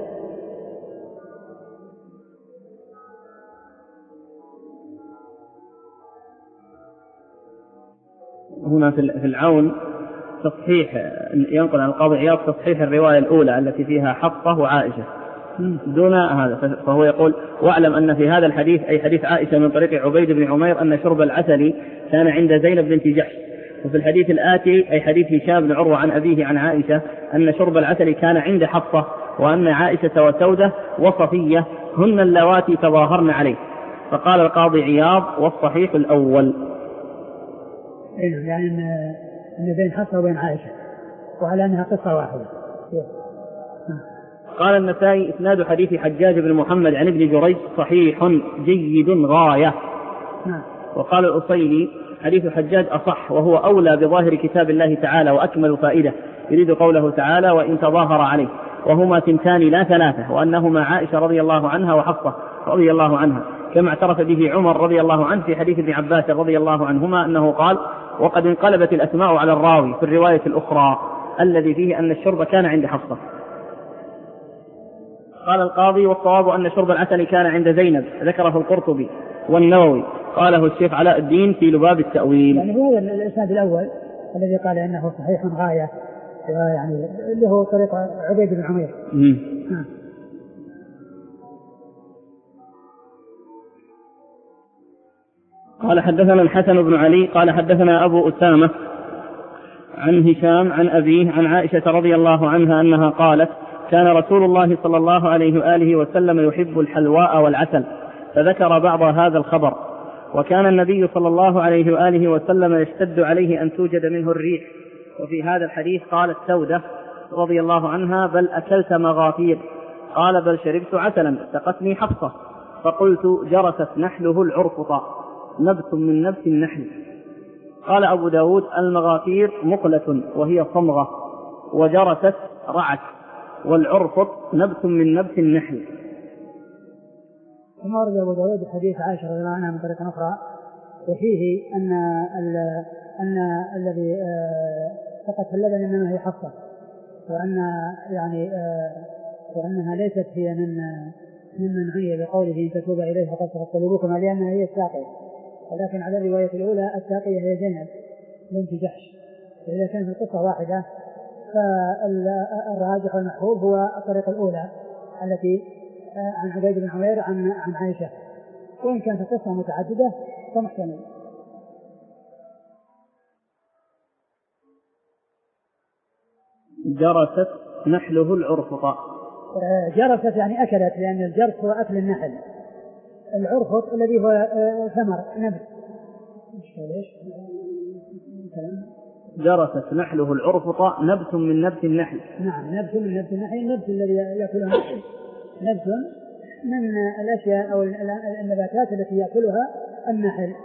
هنا في العون تصحيح، ينقل عن القاضي عياض تصحيح الرواية الأولى التي فيها حفصة وعائشة دون هذا، فهو يقول واعلم أن في هذا الحديث أي حديث عائشة من طريق عبيد بن عمير أن شرب العسل كان عند زينب بنت جحش، وفي الحديث الآتي أي حديث هشام بن عروة عن أبيه عن عائشة أن شرب العسل كان عند حفصة، وأن عائشة وسودة وصفية هن اللواتي تظاهرن عليه. فقال القاضي عياض والصحيح الأول، يعني أن بين حفصة وبين عائشة وعلى أنها قصة واحدة. قال النسائي إسناد حديث حجاج بن محمد عن ابن جريج صحيح جيد غاية. وقال الأصيلي حديث حجاج أصح وهو أولى بظاهر كتاب الله تعالى وأكمل فائدة، يريد قوله تعالى وإن تظاهر عليه، وهما ثنتان لا ثلاثة، وأنهما عائشة رضي الله عنها وحفصة رضي الله عنها، كما اعترف به عمر رضي الله عنه في حديث ابن عباس رضي الله عنهما أنه قال وقد انقلبت الأسماء على الراوي في الرواية الأخرى الذي فيه أن الشرب كان عند حفصة. قال القاضي والصواب أن شرب العسل كان عند زينب، ذكره القرطبي والنووي، قاله الشيخ علاء الدين في لباب التأويل. يعني هو الإسناد الأول الذي قال إنه صحيح غاية، يعني اللي هو طريق عبيد بن عمير. قال حدثنا الحسن بن علي قال حدثنا أبو أسامة عن هشام عن أبيه عن عائشة رضي الله عنها أنها قالت كان رسول الله صلى الله عليه وآله وسلم يحب الحلواء والعسل، فذكر بعض هذا الخبر. وكان النبي صلى الله عليه وآله وسلم يشتد عليه أن توجد منه الريح. وفي هذا الحديث قالت سودة رضي الله عنها بل أكلت مغافير، قال بل شربت عسلا سقتني حفصة، فقلت جرست نحله العرفطة نبت من نبت النحل. قال أبو داود المغافير مقلة وهي صمغة، وجرست رعت، والعرفط نبت من نبت النحل. ثم ورد أبو داود حديث عائشة رضي الله عنها من طريق أخرى وفيه أن أن الذي سقط اللبن إنما هي حفصة، وأن يعني وأنها ليست هي من ممن هي بقوله إن تتوب إليه فقد سقط قلوبكما، لأنها هي الساقية، ولكن على الرواية الأولى الساقية هي زينب بنت جحش. فإذا كانت القصة واحدة فالراجح والمحبوب هو الطريقة الأولى التي عن عبيد بن عمير عن عن عائشة، وإن كانت القصة متعددة فمحتمل. جرست نحله العرفطة، جرست يعني أكلت، لأن الجرس هو أكل النحل، العرفط الذي هو ثمر نبت. جرست نحله العرفطة نبت من نبت النحل. نعم، نبت من نبت النحل، النبت الذي يأكله النحل نبت من الأشياء أو النباتات التي يأكلها النحل.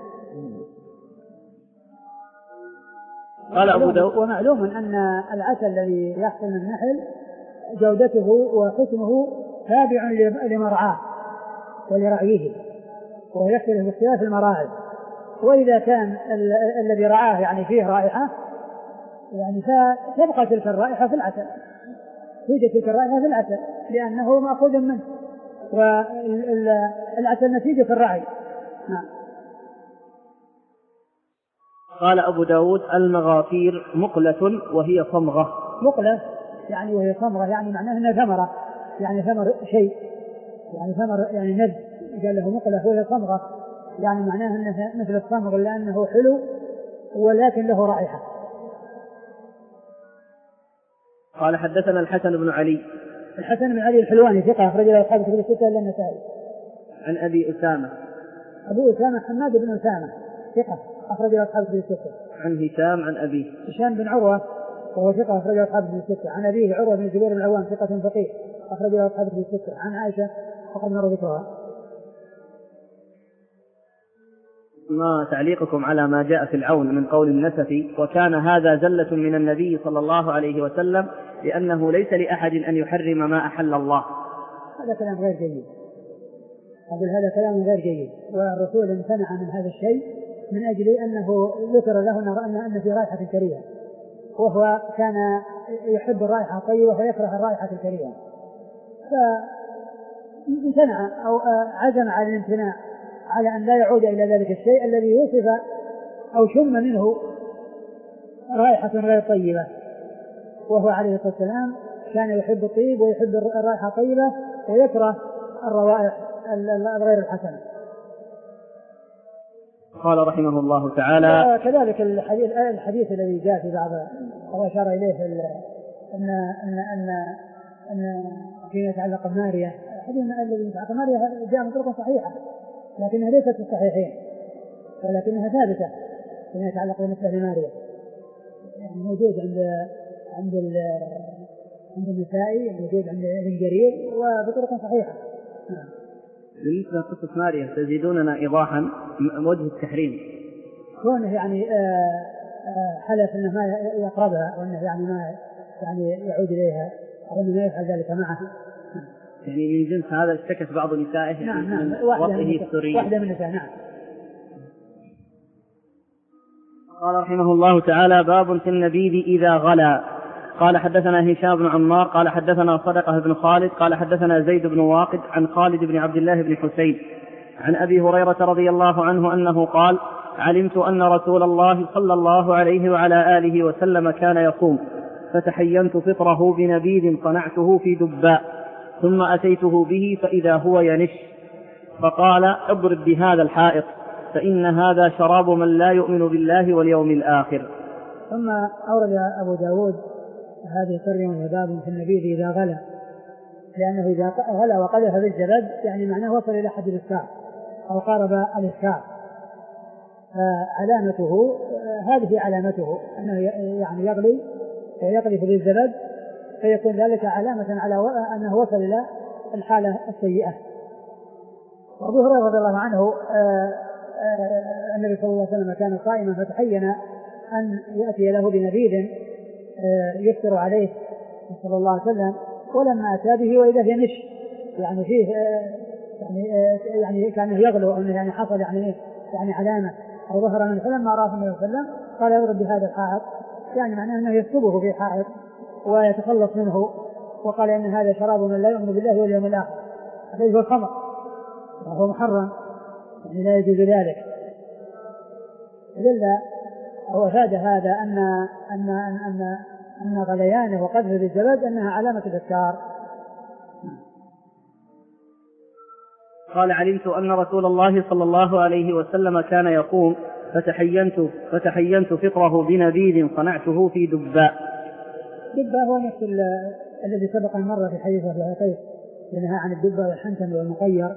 قال أبو داود ومعلوم أن العسل الذي يحصل من النحل جودته وحسنه تابع لمرعاه ولرعيه، وهو يختلف باختلاف المراعي، وإذا كان ال- الذي رعاه يعني فيه رائحة يعني فتبقى تلك الرائحة في العسل، توجد تلك الرائحة في العسل لأنه مأخوذ منه، والعسل نتيجة الرعي. نعم. قال أبو داود المغافير مقلة وهي صمغة. مقلة يعني وهي صمغة يعني معناه أنها ثمرة، يعني ثمر شيء، يعني ثمر يعني نبت، قال له مقلة وهي صمغة يعني معناه أنها مثل الصمغ لأنه حلو ولكن له رائحة. قال حدثنا الحسن بن علي. الحسن بن علي الحلواني ثقة أخرج له أصحاب كتب الستة إلا النسائي. عن أبي أسامة. أبو أسامة حماد بن أسامة ثقة أخرج له أصحاب كتب الستة. عن هشام عن أبيه. هشام بن عروة وهو ثقة أخرج له أصحاب كتب الستة. عن أبيه عروة بن الزبير بن العوام ثقة فقيه أخرج له أصحاب كتب الستة. عن عائشة وقد مر ذكرها. ما تعليقكم على ما جاء في العون من قول النسفي وكان هذا زلة من النبي صلى الله عليه وسلم لأنه ليس لأحد أن يحرم ما أحل الله؟ هذا كلام غير جيد. أقول هذا كلام غير جيد، والرسول امتنع من هذا الشيء من أجل أنه ذكر له أن أن في رائحة كريهة، وهو كان يحب الرائحة الطيبة ويكره الرائحة الكريهة، فامتنع أو عزم على الامتناع على أن لا يعود إلى ذلك الشيء الذي وصف أو شم منه رائحة غير طيبة، وهو عليه الصلاة والسلام كان يحب الطيب ويحب الرائحة الطيبة ويكره الروائح الغير الحسنة. قال رحمه الله تعالى كذلك الحديث, الحديث الذي جاء في بعض وأشار إليه أن أن أن أن فيما يتعلق بماريا، الحديث الذي يتعلق بماريا جاء من طرق صحيحة لكنها ليست في الصحيحين، ولكنها ثابتة فيما يتعلق بمثل ماريا، يعني موجود عند عند عند النسائي وموجود عند ابن جرير وبطرق صحيحة. بالنسبة لقصة ماريا تزيدوننا إيضاحا وجه التحريم. كونه يعني حلف أنه ما يقربها وأنه يعني ما يعني يعود إليها أو أنه ما يفعل ذلك معها، يعني من جنس هذا اشتكت بعض نسائه. نعم نعم واحدة من النساء. نعم. قال رحمه الله تعالى باب في النبيذ إذا غلا. قال حدثنا هشام بن عمار قال حدثنا صدقة بن خالد قال حدثنا زيد بن واقد عن خالد بن عبد الله بن حسين عن أبي هريرة رضي الله عنه أنه قال علمت أن رسول الله صلى الله عليه وعلى آله وسلم كان يصوم فتحينت فطره بنبيذ صنعته في دباء ثم أتيته به فإذا هو ينش فقال اضرب بهذا الحائط فإن هذا شراب من لا يؤمن بالله واليوم الآخر. ثم أورد أبو داود هذه الترجمة باب في النبيذ إذا غلا، لأنه إذا غلا وقذف بالزبد يعني معناه وصل إلى حد الإسكار أو قارب الإسكار، فعلامته هذه علامته أنه يعني يغلي ويقذف بالزبد فيكون ذلك علامة على أنه وصل إلى الحالة السيئة. وأبو هريرة رضي الله عنه النبي صلى الله عليه وسلم كان صائما فتحين أن يأتي له بنبيذ يفطر عليه صلى الله عليه وسلم، ولما أتى به وإذا في نش يعني فيه يعني يعني كأنه يغلو أو يعني حصل يعني يعني علامة أو ظهر منه، فلما رأى النبي صلى الله عليه وسلم قال يضرب بهذا الحائط، يعني معناه أنه يسكبه في حائط ويتخلص منه، وقال إن هذا شراب من لا يؤمن بالله واليوم الآخر، هذا هو الخمر وهو محرم يعني لا يجوز ذلك. إلا هو فاد هذا أن أن أن أن غليانه وقذف بالزبد أنها علامة الإسكار. قال علمت أن رسول الله صلى الله عليه وسلم كان يقوم فتحينت فتحينت فطره بنبيذ صنعته في دباء. دباء هو نفس الذي سبق المرة في حديث أبي هريرة ينهى عن الدباء والحنتم والمقير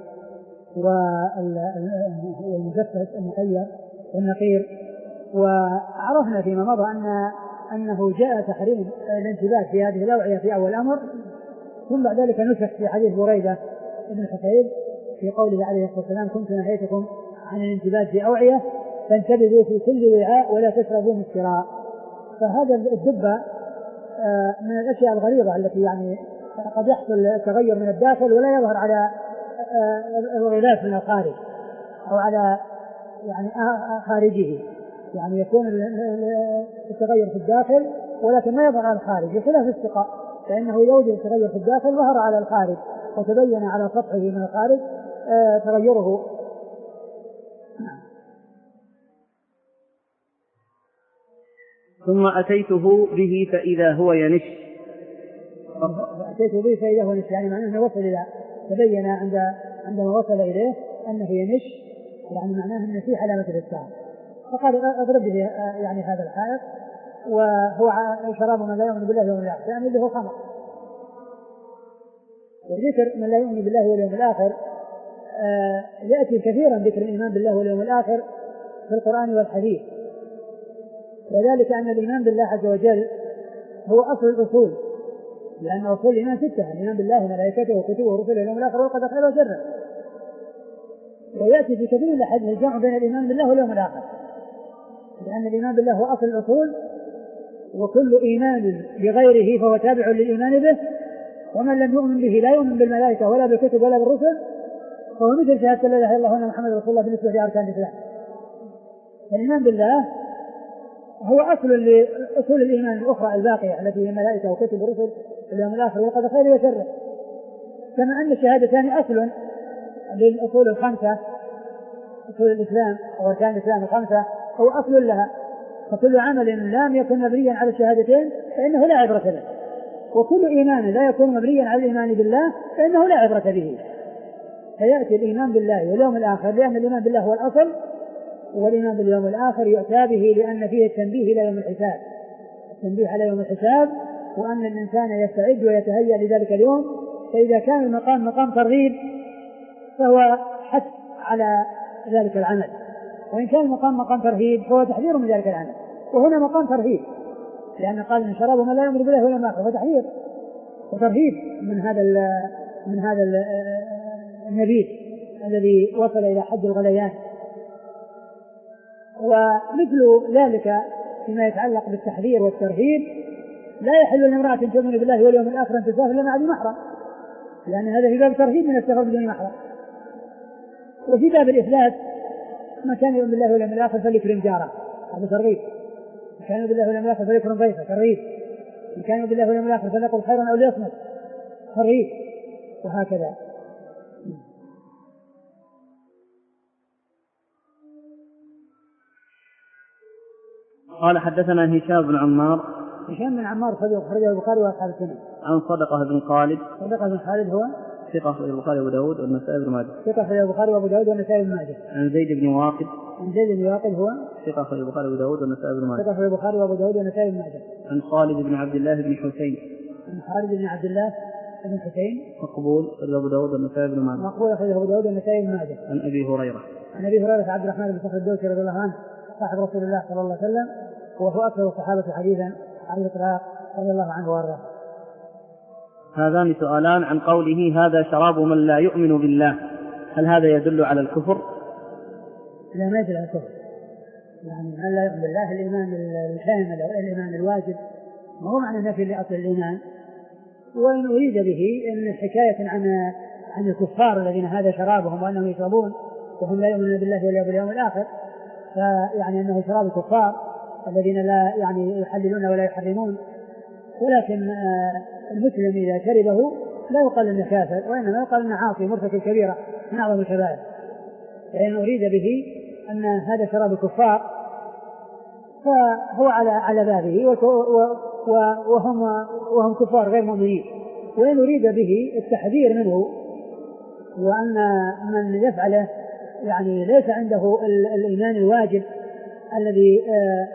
والمجفف المقير والنقير. وعرفنا فيما مضى أن أنه جاء تحريم الانتباه في هذه الأوعية في أول الأمر، ثم بعد ذلك نسخ في حديث بريدة بن الحصيب في قوله عليه الصلاة والسلام كنت نهيتكم عن الانتباه في أوعية فانتبذوا في كل وعاء ولا تشربوا مسكرا. فهذا الدبة من الأشياء الغريبة التي يعني قد يحصل التغير من الداخل ولا يظهر على الغلاف من الخارج أو على يعني خارجه، يعني يكون التغير في الداخل ولكن ما يظهر على الخارج، بخلاف السقاء فإنه يوجد التغير في الداخل ظهر على الخارج وتبين على سطحه من الخارج آه تغيره. ثم أتيته به فإذا هو ينش أتيته به فإذا هو ينش يعني معناه أنه وصل إلى تبين عند عندما وصل إليه أنه ينش، يعني معناه أنه في علامة الإسكار، فقال اضرب به يعني هذا الحائط وهو شراب من لا يؤمن بالله واليوم الآخر، يعني اللي هو خمر. وذكر من لا يؤمن بالله واليوم الآخر آه يأتي كثيرا ذكر الإيمان بالله واليوم الآخر في القرآن والحديث، وذلك أن الإيمان بالله عز وجل هو أصل الأصول، لأن أصول الإيمان ستة: الإيمان بالله وملائكته وكتبه ورسله واليوم الآخر والقدر خيره وشره. ويأتي في كثير من الأحاديث الجمع بين الإيمان بالله واليوم الآخر، لأن الإيمان بالله هو أصل الأصول، وكل إيمان بغيره فهو تابع للإيمان به، ومن لم يؤمن به لا يؤمن بالملائكة ولا بالكتب ولا بالرسل، فهو مثل شهادة لا إله إلا الله وأن محمد رسول الله بالنسبة لأركان الإسلام. الإيمان بالله هو أصل لأصول الإيمان الأخرى الباقية التي هي الملائكة وكتب ورسل واليوم الآخر والقدر خيره وشره، كما أن الشهادتان أصل للأصول الخمسة، أصول الإسلام أو أركان الإسلام الخمسة هو أصل لها، فكل عمل لم يكن مبنيا على الشهادتين فإنه لا عبرة له، وكل إيمان لا يكون مبنيا على الإيمان بالله فإنه لا عبرة به. فيأتي الإيمان بالله واليوم الآخر لأن الإيمان بالله هو الأصل، والإيمان باليوم الآخر يؤتى به لأن فيه التنبيه إلى يوم الحساب، التنبيه على يوم الحساب، وأن الإنسان يستعد ويتهيأ لذلك اليوم. فإذا كان المقام مقام ترغيب فهو حث على ذلك العمل، وإن كان المقام مقام ترهيب فهو تحذير من ذلك العمل، وهنا مقام ترهيب لأن قال من شراب من لا يؤمن بالله ولا ما فتحذير وترهيب من هذا من هذا النبيذ الذي وصل إلى حد الغليان. ومثل ذلك فيما يتعلق بالتحذير والترهيب لا يحل لامرأة تؤمن بالله واليوم الآخر أن تسافر إلا مع ذي محرم، لأن هذا في باب ترهيب من السفر بدون محرم. وفي باب الإفلاس من كان يؤمن بالله واليوم الآخر فليكرم جاره، هذا ترغيب. من كان يؤمن بالله واليوم الآخر فليكرم ضيفه، ترغيب. من كان يؤمن بالله واليوم الآخر فليقل خيرا أو ليصمت، ترغيب. وهكذا. قال حدثنا هشام بن عمار. هشام بن عمار خرجه البخاري وأصحاب السنن. عن صدقة بن خالد. صدقة بن خالد هو ثقة في البخاري وأبو داود والنسائي بن ماجه. ثقة في البخاري وأبو داود والنسائي بن ماجه. عن زيد بن واقد. عن زيد بن واقد هو ثقة في البخاري وأبو داود والنسائي بن ماجه. ثقة في البخاري وأبو داود والنسائي بن ماجه. عن خالد بن عبد الله بن حسين. عن خالد بن عبد الله بن حسين مقبول في أبو داود والنسائي بن ماجه. مقبول في أبو داود والنسائي بن ماجه. عن أبي هريرة. عن أبي هريرة عبد الرحمن بن صخر الدوسي رضي الله عنه صاحب رسول الله صلى الله عليه وسلم، وهو أكثر الصحابة حديثا على الإطلاق رضي الله عنه وارضاه. هذان سؤالان عن قوله هذا شراب من لا يؤمن بالله، هل هذا يدل على الكفر؟ لا، ما يدل على الكفر، يعني من لا يؤمن بالله الإيمان الكامل أو الإيمان الواجب، ما هو معنى نفي لأصل الإيمان. وإن أريد به إن حكاية عن عن الكفار الذين هذا شرابهم وأنهم يشربون وهم لا يؤمنون بالله ولا باليوم الآخر، فيعني أنه شراب الكفار الذين لا يعني يحللون ولا يحرمون. ولكن المسلم إذا شربه لا يقال إنه كافر، وإنما يقال إنه عاصي مرتكب كبيرة من أعظم الكبائر. فإن أريد به أن هذا شراب الكفار فهو على على بابه وهم وهم كفار غير مؤمنين. وإن أريد به التحذير منه وأن من يفعله يعني ليس عنده الإيمان الواجب الذي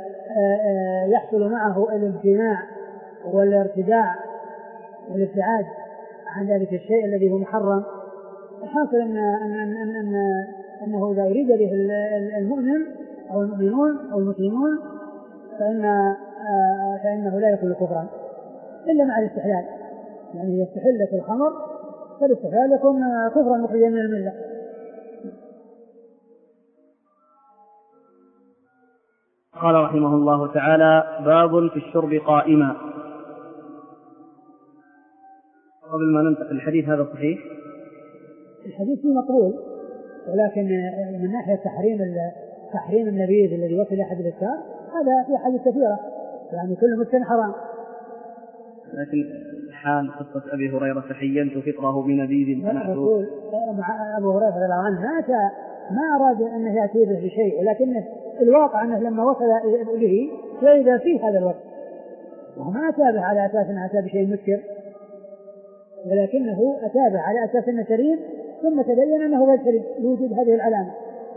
يحصل معه الامتناع والارتداع والابتعاد عن ذلك الشيء الذي هو محرم. الحاصل أن أن أن أن أنه إذا أريد به المؤمن أو المؤمنون أو المسلمون فإن فإنه لا يكون كفرا إلا مع الاستحلال، يعني يستحل في الخمر فالاستحلال يكون كفرا مخرجا من الملة. قال رحمه الله تعالى باب في الشرب قائما. قبل ما ننتقل الحديث هذا صحيح؟ الحديث مقبول، ولكن من ناحية تحريم تحريم النبيذ الذي وصل أحد الأذكار هذا في حديث كثيرة، يعني كل مسكن حرام. لكن حال قصة أبي هريرة تحينت فطره بنبيذ الرسول مع أبو هريرة رضي الله عنه ما ما أراد أنه يأتي به بشيء، ولكن الواقع أنه لما وصل به فإذا فيه هذا الوقت وما أتابه على أساس أنه أتى بشيء مسكر، ولكنه أتابه على أساس أنه شريب، ثم تبين أنه غير شريب لوجود هذه العلامة.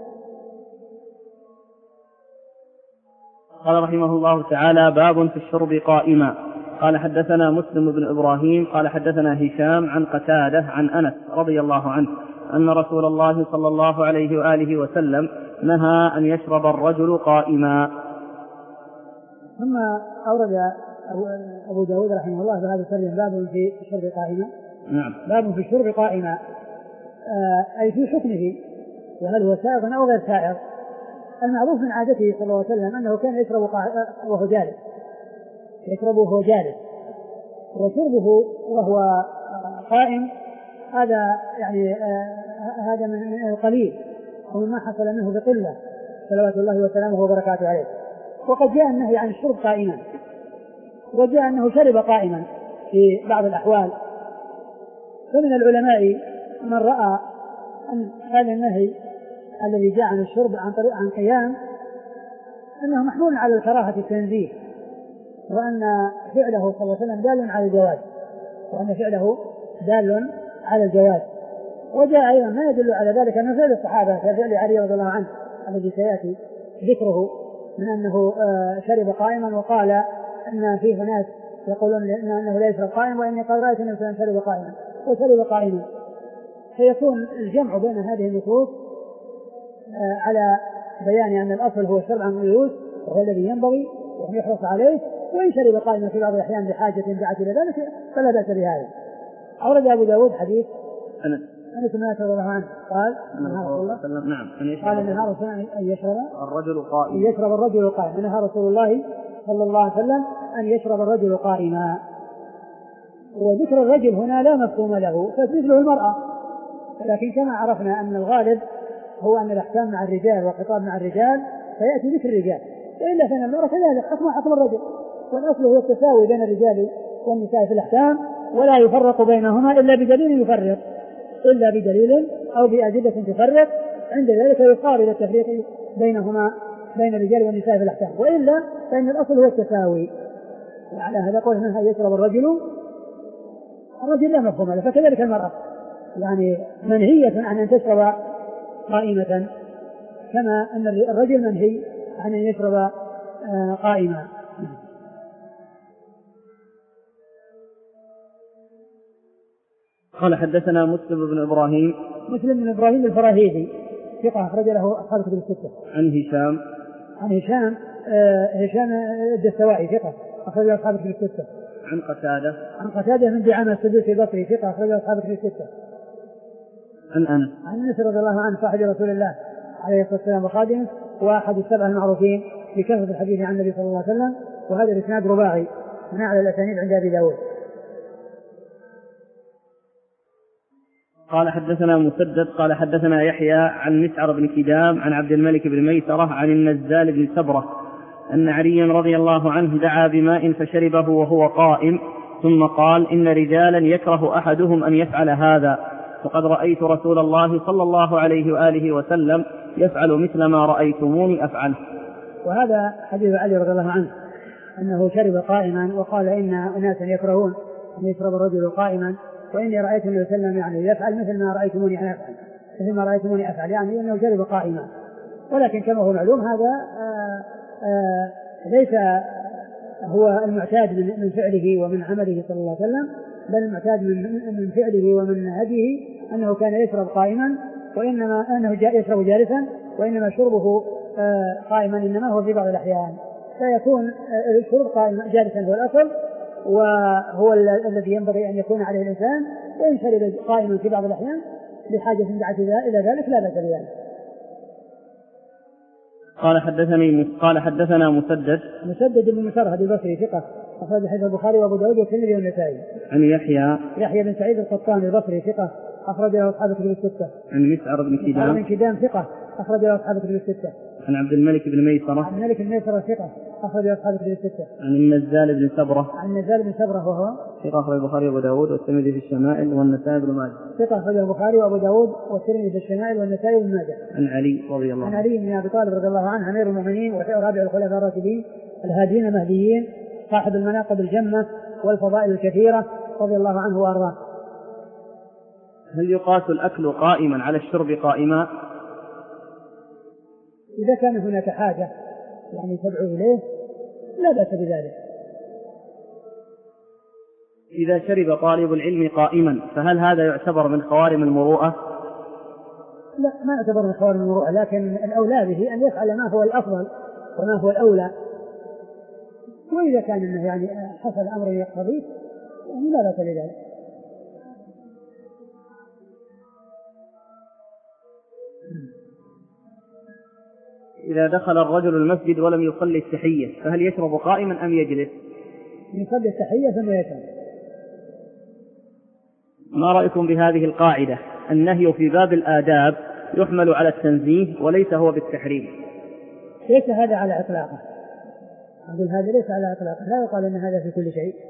قال رحمه الله تعالى باب في الشرب قائما. قال حدثنا مسلم بن إبراهيم قال حدثنا هشام عن قتادة عن أنس رضي الله عنه أن رسول الله صلى الله عليه وآله وسلم نهى أن يشرب الرجل قائما. ثم أورد أبو داود رحمه الله بهذا الترجمة باب في الشرب قائما. نعم. باب في الشرب قائما، أي في حكمه، وهل هو سائغ أو غير سائغ. المعروف من عادته صلى الله عليه وسلم أنه كان يشرب وهو جالس، يشرب وهو جالس، وشربه وهو قائم هذا يعني هذا من القليل ومما حصل منه بقلة صلوات الله وسلامه وبركاته عليه. وقد جاء النهي عن الشرب قائما، وجاء أنه شرب قائما في بعض الأحوال. فمن العلماء من رأى أن هذا النهي الذي جاء عن الشرب عن طريق عن قيام أنه محمول على الكراهة التنزيه، وأن فعله صلى الله عليه وسلم دال على الجواز، وأن فعله دال على الجواز. وجاء أيضا ما يدل على ذلك أنه فعل الصحابة كفعل علي رضي الله عنه الذي سيأتي ذكره من أنه شرب قائما، وقال أن فيه ناس يقولون أنه لا يشرب قائما، وإني قد رأيت أنه شرب قائما وشرب قائما. فيكون الجمع بين هذه النصوص على بيان أن الأصل هو الشرب عن الجلوس وهو الذي ينبغي وأن يحرص عليه، وإن شرب قائما في بعض الأحيان بحاجة دعت إلى ذلك فلا بأس بهذا. أورد أبو داود حديث أنس أنس بن مالك رضي الله عنه قال نهى رسول الله نعم قال نهى رسول الله أن يشرب الرجل قائما أن يشرب الرجل قائما نهى رسول الله صلى الله عليه وسلم أن يشرب الرجل قائما. وذكر الرجل هنا لا مفهوم له فمثله المرأة، لكن كما عرفنا أن الغالب هو أن الأحكام مع الرجال والخطاب مع الرجال فيأتي ذكر الرجال، وإلا فإن المرأة كذلك حكم حكم الرجل، والأصل هو التساوي بين الرجال والنساء في الأحكام، ولا يفرق بينهما إلا بدليل يفرق إلا بدليل أو بأدلة تفرق، عند ذلك يقارب التفريق بينهما بين الرجال والنساء في الأحكام، وإلا فإن الأصل هو التساوي. وعلى هذا قول منها يشرب الرجل الرجل لا مفهوم له، فكذلك المرأة يعني منهية عن أن تشرب قائمة كما أن الرجل منهي عن أن يشرب قائما. قال حدثنا مسلم بن إبراهيم مسلم بن إبراهيم الفراهيدي ثقة أخرج له أصحاب الكتب الستة. عن هشام عن هشام آه هشام الدستوائي ثقة أخرج له أصحاب الكتب الستة. عن قتادة عن قتادة من دعامة السدوسي البصري ثقة أخرج له أصحاب الكتب الستة. عن أنس عن أنس رضي الله عنه صاحب رسول الله عليه الصلاة والسلام وخادمه وأحد السبعة المعروفين بكثرة الحديث عن النبي صلى الله عليه وسلم، وهذا الإسناد رباعي من أعلى الأسانيد عند أبي داود. قال حدثنا مسدد قال حدثنا يحيى عن مسعر بن كدام عن عبد الملك بن ميسرة عن النزال بن سبرة أن عليا رضي الله عنه دعا بماء فشربه وهو قائم، ثم قال إن رجالا يكره أحدهم أن يفعل هذا، فقد رأيت رسول الله صلى الله عليه وآله وسلم يفعل مثل ما رأيتموني أفعل. وهذا حديث علي رضي الله عنه أنه شرب قائما، وقال إن أناسا يكرهون أن يشرب الرجل قائما، وإني رأيت النبي صلى الله عليه وسلم يعني يفعل مثل ما رأيتموني أنا أفعل مثل ما رأيتموني أفعل يعني أنه شرب قائما. ولكن كما هو معلوم هذا آآ آآ ليس هو المعتاد من فعله ومن عمله صلى الله عليه وسلم، بل المعتاد من فعله ومن هديه أنه كان يشرب قائما، وإنما أنه يشرب جالسا، وإنما شربه قائما إنما هو في بعض الأحيان، فيكون الشرب قائما جالسا هو الأصل وهو الذي ينبغي أن يكون عليه الإنسان، وإن شرب قائما في بعض الأحيان بحاجة دعت إلى ذلك لا بأس بذلك. قال حدثني قال حدثنا مسدد مسدد بن مسرهد البصري ثقة أخرج حديث البخاري وأبو داود والترمذي والنسائي. عن يحيى يحيى بن سعيد القطان البصري ثقة أخرج له أصحاب الكتب الستة. عن مسعر بن كدام بن كدام ثقة أخرج له أصحاب الكتب الستة. عن عبد الملك بن ميسرة عن الملك بن ميسرة ثقة أخرج له أصحاب الكتب الستة. عن النزال بن سبرة عن النزال بن سبرة وهو ثقة أخرج البخاري وأبو داود والترمذي في الشمائل والنسائي بن ماجه. ثقة أخرج البخاري وأبو داود والترمذي في الشمائل والنسائي بن ماجه. عن علي رضي الله عنه عن علي بن أبي طالب رضي الله عنه أمير المؤمنين ورابع الخلفاء الراشدين الهادين المهديين صاحب المناقب الجمة والفضائل الكثيرة رضي الله عنه وأرضاه. هل يقاس الأكل قائما على الشرب قائما؟ إذا كان هناك حاجة يعني تدعو إليه لا بأس بذلك. إذا شرب طالب العلم قائما فهل هذا يعتبر من خوارم المروءة؟ لا، ما يعتبر من خوارم المروءة، لكن الأولى به أن يفعل ما هو الأفضل وما هو الأولى، وإذا كان إنه يعني حصل أمر يقتضيه يعني لا بأس بذلك. إذا دخل الرجل المسجد ولم يصلي التحية فهل يشرب قائما أم يجلس؟ يصلي التحية ثم يشرب. ما رأيكم بهذه القاعدة؟ النهي في باب الآداب يحمل على التنزيه وليس هو بالتحريم. ليس هذا على إطلاقه، أقول هذا ليس على إطلاقه، لا يقال أن هذا في كل شيء.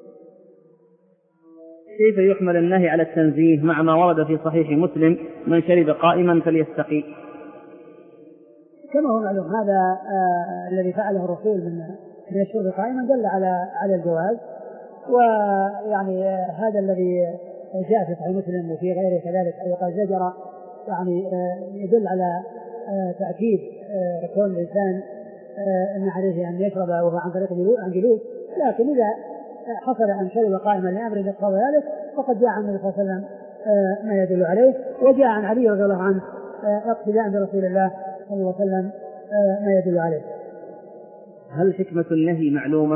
كيف يحمل النهي على التنزيه مع ما ورد في صحيح مسلم من شرب قائما فليستقي؟ كما هو معلوم هذا آه الذي فعله الرسول من من الشرب قائما دل على على الجواز، ويعني آه هذا الذي جاء في صحيح مسلم وفي غيره كذلك أي قال زجر يعني آه يدل على آه تأكيد آه كون الإنسان آه أن عليه أن يشرب وهو عن طريق عن جلوس، لكن إذا حصل أن شرب قائما لأمر يقتضي ذلك فقد جاء عن النبي صلى الله عليه وسلم آه ما يدل عليه، وجاء عن علي رضي الله عنه آه اقتداء برسول الله صلى الله عليه وسلم آه ما يدل عليه. هل حكمة النهي معلومة؟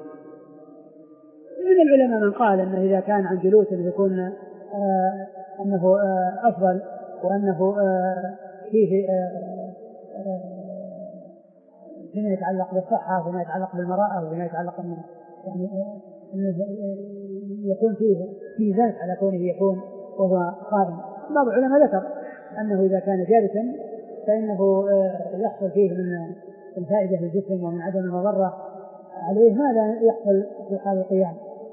من العلماء من قال أنه إذا كان عن جلوس يكون آه أنه آه أفضل، وأنه آه فيه آه آه فيما يتعلق بالصحة وفيما يتعلق بالمراءة وفيما يتعلق من يعني يكون فيه ميزان على كونه يكون وهو قائم. بعض العلماء ذكر أنه إذا كان جالسا فإنه يحصل فيه من الفائدة للجسم ومن عدم المضرة عليه ما لا يحصل في حال القيام.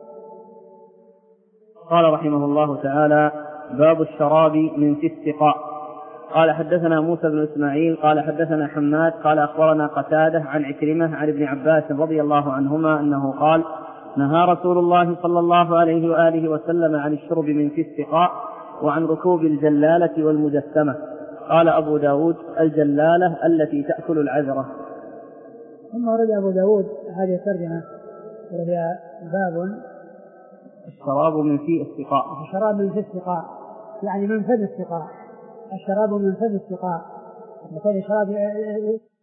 قال رحمه الله تعالى: باب الشراب من في السقاء. قال حدثنا موسى بن إسماعيل قال حدثنا حماد قال أخبرنا قتادة عن عكرمة عن ابن عباس رضي الله عنهما أنه قال: نهى رسول الله صلى الله عليه وآله وسلم عن الشرب من في السقاء وعن ركوب الجلالة والمجسمة. قال أبو داود: الجلالة التي تأكل العذرة. ثم ورد أبو داود هذه الترجمة وهي باب الشراب من في السقاء. الشراب من في السقاء يعني من فم السقاء، الشراب من فم السقاء، مثل الشراب